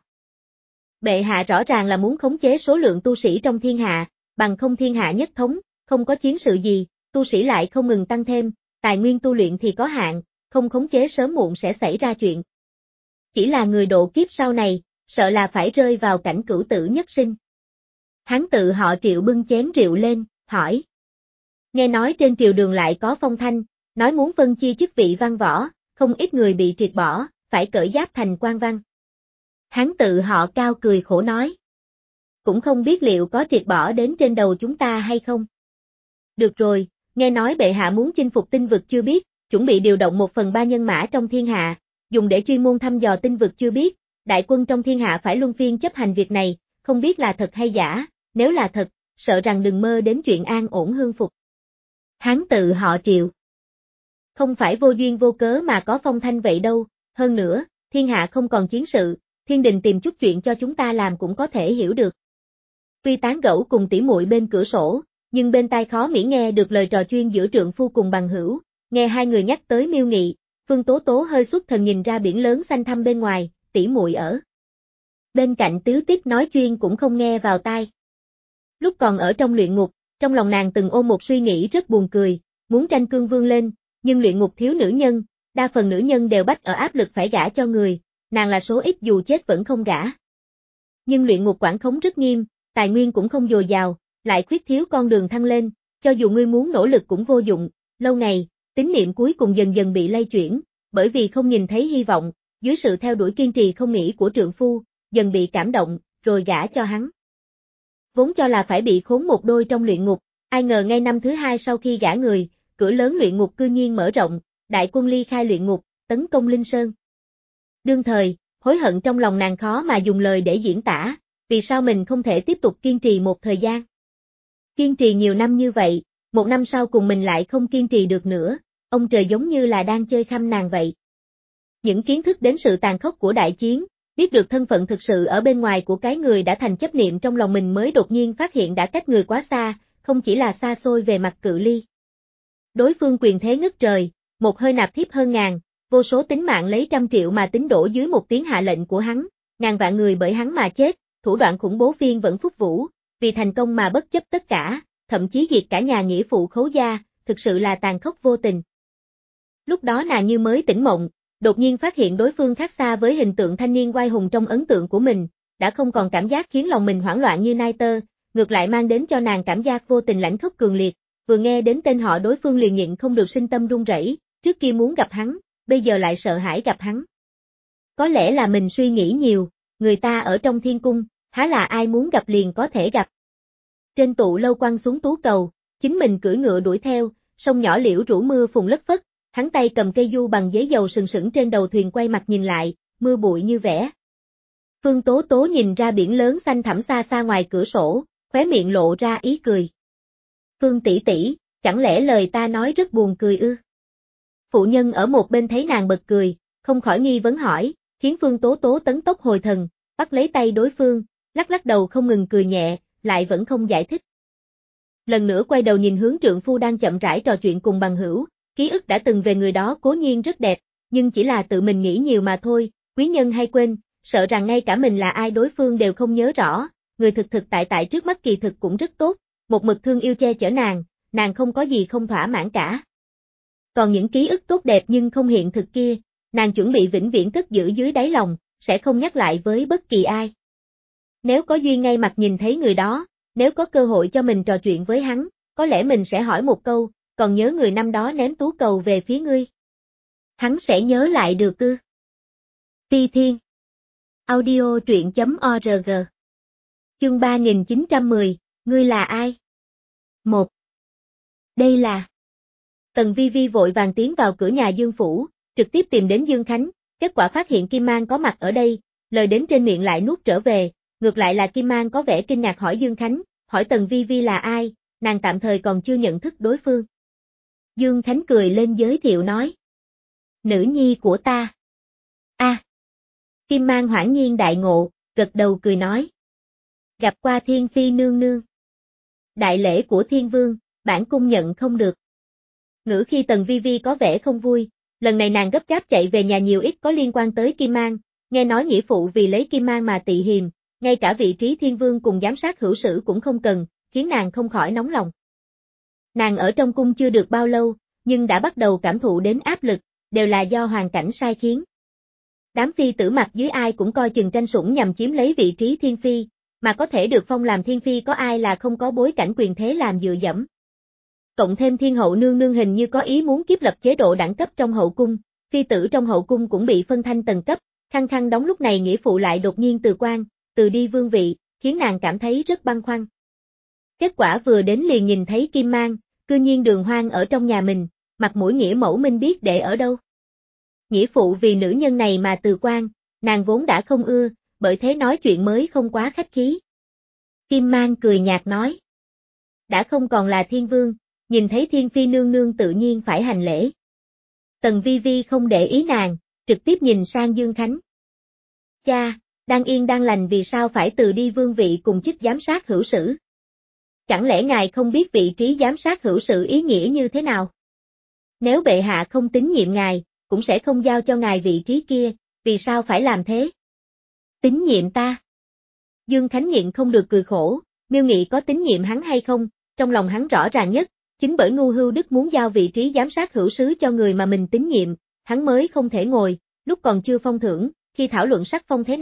Bệ hạ rõ ràng là muốn khống chế số lượng tu sĩ trong thiên hạ, bằng không thiên hạ nhất thống, không có chiến sự gì, tu sĩ lại không ngừng tăng thêm, tài nguyên tu luyện thì có hạn, không khống chế sớm muộn sẽ xảy ra chuyện. Chỉ là người độ kiếp sau này, sợ là phải rơi vào cảnh cửu tử nhất sinh. Hán tự họ Triệu bưng chén rượu lên, hỏi. Nghe nói trên triều đường lại có phong thanh, nói muốn phân chia chức vị văn võ, không ít người bị triệt bỏ, phải cởi giáp thành quan văn. Hán tự họ Cao cười khổ nói. Cũng không biết liệu có triệt bỏ đến trên đầu chúng ta hay không. Được rồi, nghe nói bệ hạ muốn chinh phục tinh vực chưa biết, chuẩn bị điều động một phần ba nhân mã trong thiên hạ, dùng để chuyên môn thăm dò tinh vực chưa biết, đại quân trong thiên hạ phải luân phiên chấp hành việc này, không biết là thật hay giả, nếu là thật, sợ rằng đừng mơ đến chuyện an ổn hương phục. Hán tự họ Triệu. Không phải vô duyên vô cớ mà có phong thanh vậy đâu, hơn nữa, thiên hạ không còn chiến sự, thiên đình tìm chút chuyện cho chúng ta làm cũng có thể hiểu được. Tuy tán gẫu cùng tỉ muội bên cửa sổ, nhưng bên tai khó miễn nghe được lời trò chuyên giữa trượng phu cùng bằng hữu, nghe hai người nhắc tới Miêu Nghị, Phương Tố Tố hơi xuất thần nhìn ra biển lớn xanh thăm bên ngoài, tỉ muội ở bên cạnh Tiếu Tiếp nói chuyên cũng không nghe vào tai. Lúc còn ở trong luyện ngục, trong lòng nàng từng ôm một suy nghĩ rất buồn cười, muốn tranh cương vương lên, nhưng luyện ngục thiếu nữ nhân, đa phần nữ nhân đều bắt ở áp lực phải gả cho người, nàng là số ít dù chết vẫn không gả. Nhưng luyện ngục quản khống rất nghiêm, tài nguyên cũng không dồi dào, lại khuyết thiếu con đường thăng lên, cho dù ngươi muốn nỗ lực cũng vô dụng, lâu ngày, tín niệm cuối cùng dần dần bị lay chuyển, bởi vì không nhìn thấy hy vọng, dưới sự theo đuổi kiên trì không nghỉ của trượng phu, dần bị cảm động, rồi gả cho hắn. Vốn cho là phải bị khốn một đôi trong luyện ngục, ai ngờ ngay năm thứ hai sau khi gả người, cửa lớn luyện ngục cư nhiên mở rộng, đại quân ly khai luyện ngục, tấn công Linh Sơn. Đương thời, hối hận trong lòng nàng khó mà dùng lời để diễn tả, vì sao mình không thể tiếp tục kiên trì một thời gian. Kiên trì nhiều năm như vậy, một năm sau cùng mình lại không kiên trì được nữa, ông trời giống như là đang chơi khăm nàng vậy. Những kiến thức đến sự tàn khốc của đại chiến, biết được thân phận thực sự ở bên ngoài của cái người đã thành chấp niệm trong lòng mình mới đột nhiên phát hiện đã cách người quá xa, không chỉ là xa xôi về mặt cự ly. Đối phương quyền thế ngất trời, một hơi nạp thiếp hơn ngàn, vô số tính mạng lấy trăm triệu mà tính đổ dưới một tiếng hạ lệnh của hắn, ngàn vạn người bởi hắn mà chết, thủ đoạn khủng bố phiên vẫn phúc vũ, vì thành công mà bất chấp tất cả, thậm chí diệt cả nhà nghĩa phụ Khấu gia, thực sự là tàn khốc vô tình. Lúc đó nàng như mới tỉnh mộng, đột nhiên phát hiện đối phương khác xa với hình tượng thanh niên oai hùng trong ấn tượng của mình, đã không còn cảm giác khiến lòng mình hoảng loạn như nai tơ, ngược lại mang đến cho nàng cảm giác vô tình lãnh khốc cường liệt, vừa nghe đến tên họ đối phương liền nhịn không được sinh tâm run rẩy, trước kia muốn gặp hắn, bây giờ lại sợ hãi gặp hắn. Có lẽ là mình suy nghĩ nhiều, người ta ở trong thiên cung, há là ai muốn gặp liền có thể gặp. Trên tụ lâu quăng xuống tú cầu, chính mình cưỡi ngựa đuổi theo, sông nhỏ liễu rủ mưa phùn lất phất, hắn tay cầm cây du bằng giấy dầu sừng sững trên đầu thuyền quay mặt nhìn lại, mưa bụi như vẽ. Phương Tố Tố nhìn ra biển lớn xanh thẳm xa xa ngoài cửa sổ, khóe miệng lộ ra ý cười. Phương tỷ tỷ, chẳng lẽ lời ta nói rất buồn cười ư? Phụ nhân ở một bên thấy nàng bật cười, không khỏi nghi vấn hỏi, khiến Phương Tố Tố tấn tốc hồi thần, bắt lấy tay đối phương, lắc lắc đầu không ngừng cười nhẹ, lại vẫn không giải thích. Lần nữa quay đầu nhìn hướng trượng phu đang chậm rãi trò chuyện cùng bằng hữu, ký ức đã từng về người đó cố nhiên rất đẹp, nhưng chỉ là tự mình nghĩ nhiều mà thôi, quý nhân hay quên, sợ rằng ngay cả mình là ai đối phương đều không nhớ rõ, người thực thực tại tại trước mắt kỳ thực cũng rất tốt, một mực thương yêu che chở nàng, nàng không có gì không thỏa mãn cả. Còn những ký ức tốt đẹp nhưng không hiện thực kia, nàng chuẩn bị vĩnh viễn cất giữ dưới đáy lòng, sẽ không nhắc lại với bất kỳ ai. Nếu có duyên ngay mặt nhìn thấy người đó, nếu có cơ hội cho mình trò chuyện với hắn, có lẽ mình sẽ hỏi một câu, còn nhớ người năm đó ném tú cầu về phía ngươi. Hắn sẽ nhớ lại được ư? Ti Thiên Audio truyện chấm org Chương ba nghìn chín trăm mười, ngươi là ai? một. Đây là Tần Vi Vi vội vàng tiến vào cửa nhà Dương Phủ, trực tiếp tìm đến Dương Khánh, kết quả phát hiện Kim Mang có mặt ở đây, lời đến trên miệng lại nuốt trở về, ngược lại là Kim Mang có vẻ kinh ngạc hỏi Dương Khánh, hỏi Tần Vi Vi là ai, nàng tạm thời còn chưa nhận thức đối phương. Dương Khánh cười lên giới thiệu nói. Nữ nhi của ta. A. À. Kim Mang hoảng nhiên đại ngộ, gật đầu cười nói. Gặp qua Thiên Phi nương nương. Đại lễ của Thiên Vương, bản cung nhận không được. Ngữ khi Tần Vi Vi có vẻ không vui, lần này nàng gấp gáp chạy về nhà nhiều ít có liên quan tới Kim Mang, nghe nói nghĩa phụ vì lấy Kim Mang mà tị hiềm, ngay cả vị trí Thiên Vương cùng giám sát hữu sử cũng không cần, khiến nàng không khỏi nóng lòng. Nàng ở trong cung chưa được bao lâu, nhưng đã bắt đầu cảm thụ đến áp lực, đều là do hoàn cảnh sai khiến. Đám phi tử mặt dưới ai cũng coi chừng tranh sủng nhằm chiếm lấy vị trí Thiên Phi, mà có thể được phong làm Thiên Phi có ai là không có bối cảnh quyền thế làm dựa dẫm. Cộng thêm Thiên Hậu nương nương hình như có ý muốn kiếp lập chế độ đẳng cấp trong hậu cung, phi tử trong hậu cung cũng bị phân thanh tầng cấp, khăng khăng đóng lúc này nghĩa phụ lại đột nhiên từ quan, từ đi vương vị, khiến nàng cảm thấy rất băn khoăn. Kết quả vừa đến liền nhìn thấy Kim Mang, cư nhiên Đường Hoang ở trong nhà mình, mặt mũi nghĩa mẫu minh biết để ở đâu. Nghĩa phụ vì nữ nhân này mà từ quan, nàng vốn đã không ưa, bởi thế nói chuyện mới không quá khách khí. Kim Mang cười nhạt nói. Đã không còn là Thiên Vương, nhìn thấy Thiên Phi nương nương tự nhiên phải hành lễ. Tần Vi Vi không để ý nàng, trực tiếp nhìn sang Dương Khánh. Cha, đang yên đang lành vì sao phải từ đi vương vị cùng chức giám sát hữu sử? Chẳng lẽ ngài không biết vị trí giám sát hữu sử ý nghĩa như thế nào? Nếu bệ hạ không tín nhiệm ngài, cũng sẽ không giao cho ngài vị trí kia, vì sao phải làm thế? Tín nhiệm ta? Dương Khánh nhịn không được cười khổ, Miêu Nghị có tín nhiệm hắn hay không, trong lòng hắn rõ ràng nhất, chính bởi ngu hưu đức muốn giao vị trí giám sát hữu sứ cho người mà mình tín nhiệm, hắn mới không thể ngồi, lúc còn chưa phong thưởng, khi thảo luận sắc phong thế nào,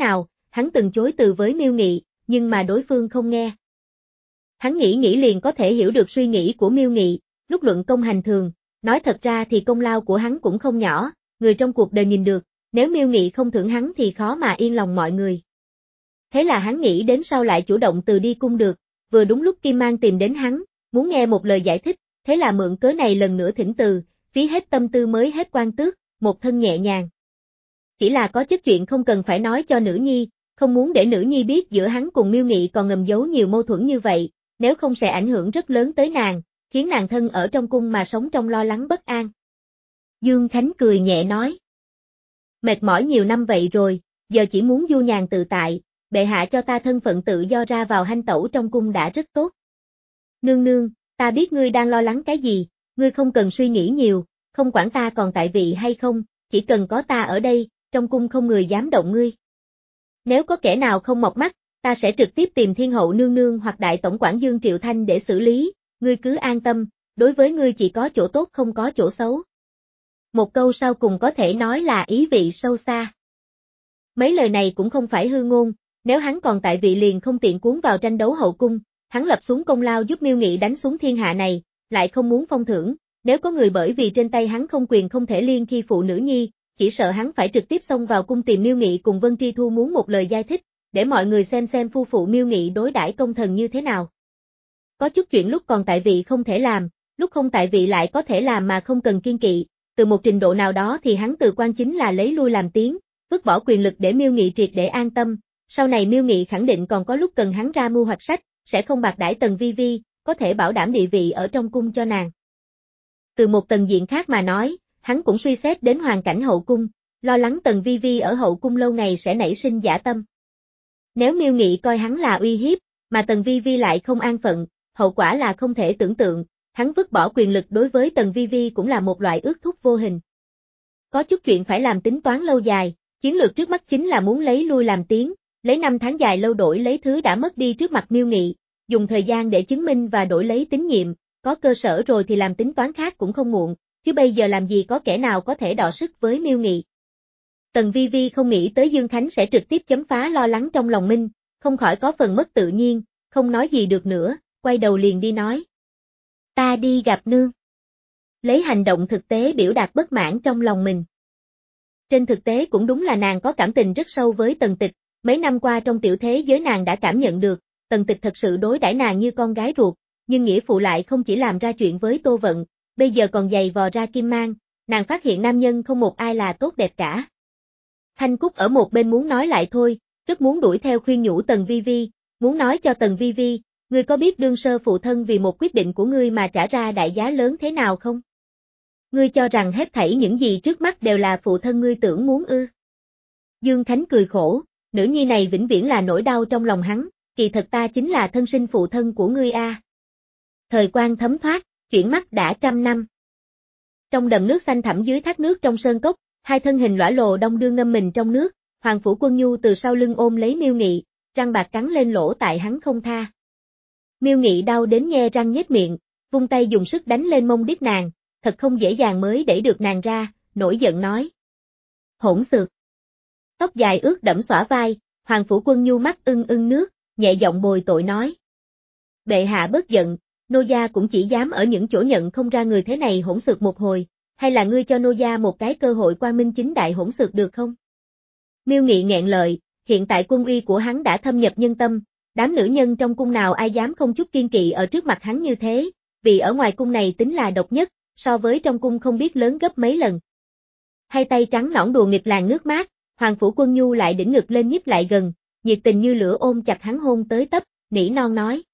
hắn từng chối từ với Miêu Nghị, nhưng mà đối phương không nghe. Hắn nghĩ nghĩ liền có thể hiểu được suy nghĩ của Miêu Nghị, lúc luận công hành thường, nói thật ra thì công lao của hắn cũng không nhỏ, người trong cuộc đời nhìn được, nếu Miêu Nghị không thưởng hắn thì khó mà yên lòng mọi người. Thế là hắn nghĩ đến sau lại chủ động từ đi cung được, vừa đúng lúc Kim Mang tìm đến hắn, muốn nghe một lời giải thích, thế là mượn cớ này lần nữa thỉnh từ, phí hết tâm tư mới hết quan tước, một thân nhẹ nhàng. Chỉ là có chút chuyện không cần phải nói cho nữ nhi, không muốn để nữ nhi biết giữa hắn cùng Miêu Nghị còn ngầm giấu nhiều mâu thuẫn như vậy, nếu không sẽ ảnh hưởng rất lớn tới nàng, khiến nàng thân ở trong cung mà sống trong lo lắng bất an. Dương Khánh cười nhẹ nói. Mệt mỏi nhiều năm vậy rồi, giờ chỉ muốn du nhàn tự tại, bệ hạ cho ta thân phận tự do ra vào hanh tẩu trong cung đã rất tốt. Nương nương, ta biết ngươi đang lo lắng cái gì, ngươi không cần suy nghĩ nhiều, không quản ta còn tại vị hay không, chỉ cần có ta ở đây, trong cung không người dám động ngươi. Nếu có kẻ nào không mọc mắt, ta sẽ trực tiếp tìm Thiên hậu nương nương hoặc đại tổng quản Dương Triệu Thanh để xử lý, ngươi cứ an tâm, đối với ngươi chỉ có chỗ tốt không có chỗ xấu. Một câu sau cùng có thể nói là ý vị sâu xa. Mấy lời này cũng không phải hư ngôn, nếu hắn còn tại vị liền không tiện cuốn vào tranh đấu hậu cung, hắn lập xuống công lao giúp Miêu Nghị đánh xuống thiên hạ này, lại không muốn phong thưởng, nếu có người bởi vì trên tay hắn không quyền không thể liên khi phụ nữ nhi, chỉ sợ hắn phải trực tiếp xông vào cung tìm Miêu Nghị cùng Vân Tri Thu muốn một lời giải thích, để mọi người xem xem phu phụ Miêu Nghị đối đãi công thần như thế nào. Có chút chuyện lúc còn tại vị không thể làm, lúc không tại vị lại có thể làm mà không cần kiên kỵ, từ một trình độ nào đó thì hắn từ quan chính là lấy lui làm tiếng, vứt bỏ quyền lực để Miêu Nghị triệt để an tâm, sau này Miêu Nghị khẳng định còn có lúc cần hắn ra mưu hoạch sách, sẽ không bạc đãi Tần Vi Vi, có thể bảo đảm địa vị ở trong cung cho nàng. Từ một tầng diện khác mà nói, hắn cũng suy xét đến hoàn cảnh hậu cung, lo lắng Tần Vi Vi ở hậu cung lâu ngày sẽ nảy sinh dã tâm. Nếu Miêu Nghị coi hắn là uy hiếp, mà Tần Vi Vi lại không an phận, hậu quả là không thể tưởng tượng, hắn vứt bỏ quyền lực đối với Tần Vi Vi cũng là một loại ước thúc vô hình. Có chút chuyện phải làm tính toán lâu dài, chiến lược trước mắt chính là muốn lấy lui làm tiếng, lấy năm tháng dài lâu đổi lấy thứ đã mất đi trước mặt Miêu Nghị, dùng thời gian để chứng minh và đổi lấy tín nhiệm, có cơ sở rồi thì làm tính toán khác cũng không muộn, chứ bây giờ làm gì có kẻ nào có thể đọ sức với Miêu Nghị. Tần Vi Vi không nghĩ tới Dương Khánh sẽ trực tiếp chấm phá lo lắng trong lòng Minh, không khỏi có phần mất tự nhiên, không nói gì được nữa, quay đầu liền đi nói. Ta đi gặp nương. Lấy hành động thực tế biểu đạt bất mãn trong lòng mình. Trên thực tế cũng đúng là nàng có cảm tình rất sâu với Tần Tịch, mấy năm qua trong tiểu thế giới nàng đã cảm nhận được, Tần Tịch thật sự đối đãi nàng như con gái ruột, nhưng nghĩa phụ lại không chỉ làm ra chuyện với Tô Vận, bây giờ còn giày vò ra Kim Mang, nàng phát hiện nam nhân không một ai là tốt đẹp cả. Thanh Cúc ở một bên muốn nói lại thôi, rất muốn đuổi theo khuyên nhủ Tần Vi Vi, muốn nói cho Tần Vi Vi, ngươi có biết đương sơ phụ thân vì một quyết định của ngươi mà trả ra đại giá lớn thế nào không? Ngươi cho rằng hết thảy những gì trước mắt đều là phụ thân ngươi tưởng muốn ư? Dương Khánh cười khổ, nữ nhi này vĩnh viễn là nỗi đau trong lòng hắn, kỳ thật ta chính là thân sinh phụ thân của ngươi a. Thời quan thấm thoát, chuyển mắt đã trăm năm. Trong đầm nước xanh thẳm dưới thác nước trong sơn cốc, hai thân hình lõa lồ đông đưa ngâm mình trong nước, Hoàng Phủ Quân Nhu từ sau lưng ôm lấy Miêu Nghị, răng bạc cắn lên lỗ tại hắn không tha. Miêu Nghị đau đến nhe răng nhếch miệng, vung tay dùng sức đánh lên mông điếc nàng, thật không dễ dàng mới đẩy được nàng ra, nổi giận nói. Hỗn xược. Tóc dài ướt đẫm xõa vai, Hoàng Phủ Quân Nhu mắt ưng ưng nước, nhẹ giọng bồi tội nói. Bệ hạ bớt giận, nô gia cũng chỉ dám ở những chỗ nhận không ra người thế này hỗn xược một hồi, hay là ngươi cho nô gia một cái cơ hội quang minh chính đại hỗn xược được không? Miêu Nghị nghẹn lời, hiện tại quân uy của hắn đã thâm nhập nhân tâm, đám nữ nhân trong cung nào ai dám không chút kiên kỵ ở trước mặt hắn như thế, vì ở ngoài cung này tính là độc nhất, so với trong cung không biết lớn gấp mấy lần. Hai tay trắng nõn đùa nghịch làn nước mát, Hoàng Phủ Quân Nhu lại đỉnh ngực lên nhích lại gần, nhiệt tình như lửa ôm chặt hắn hôn tới tấp, nỉ non nói.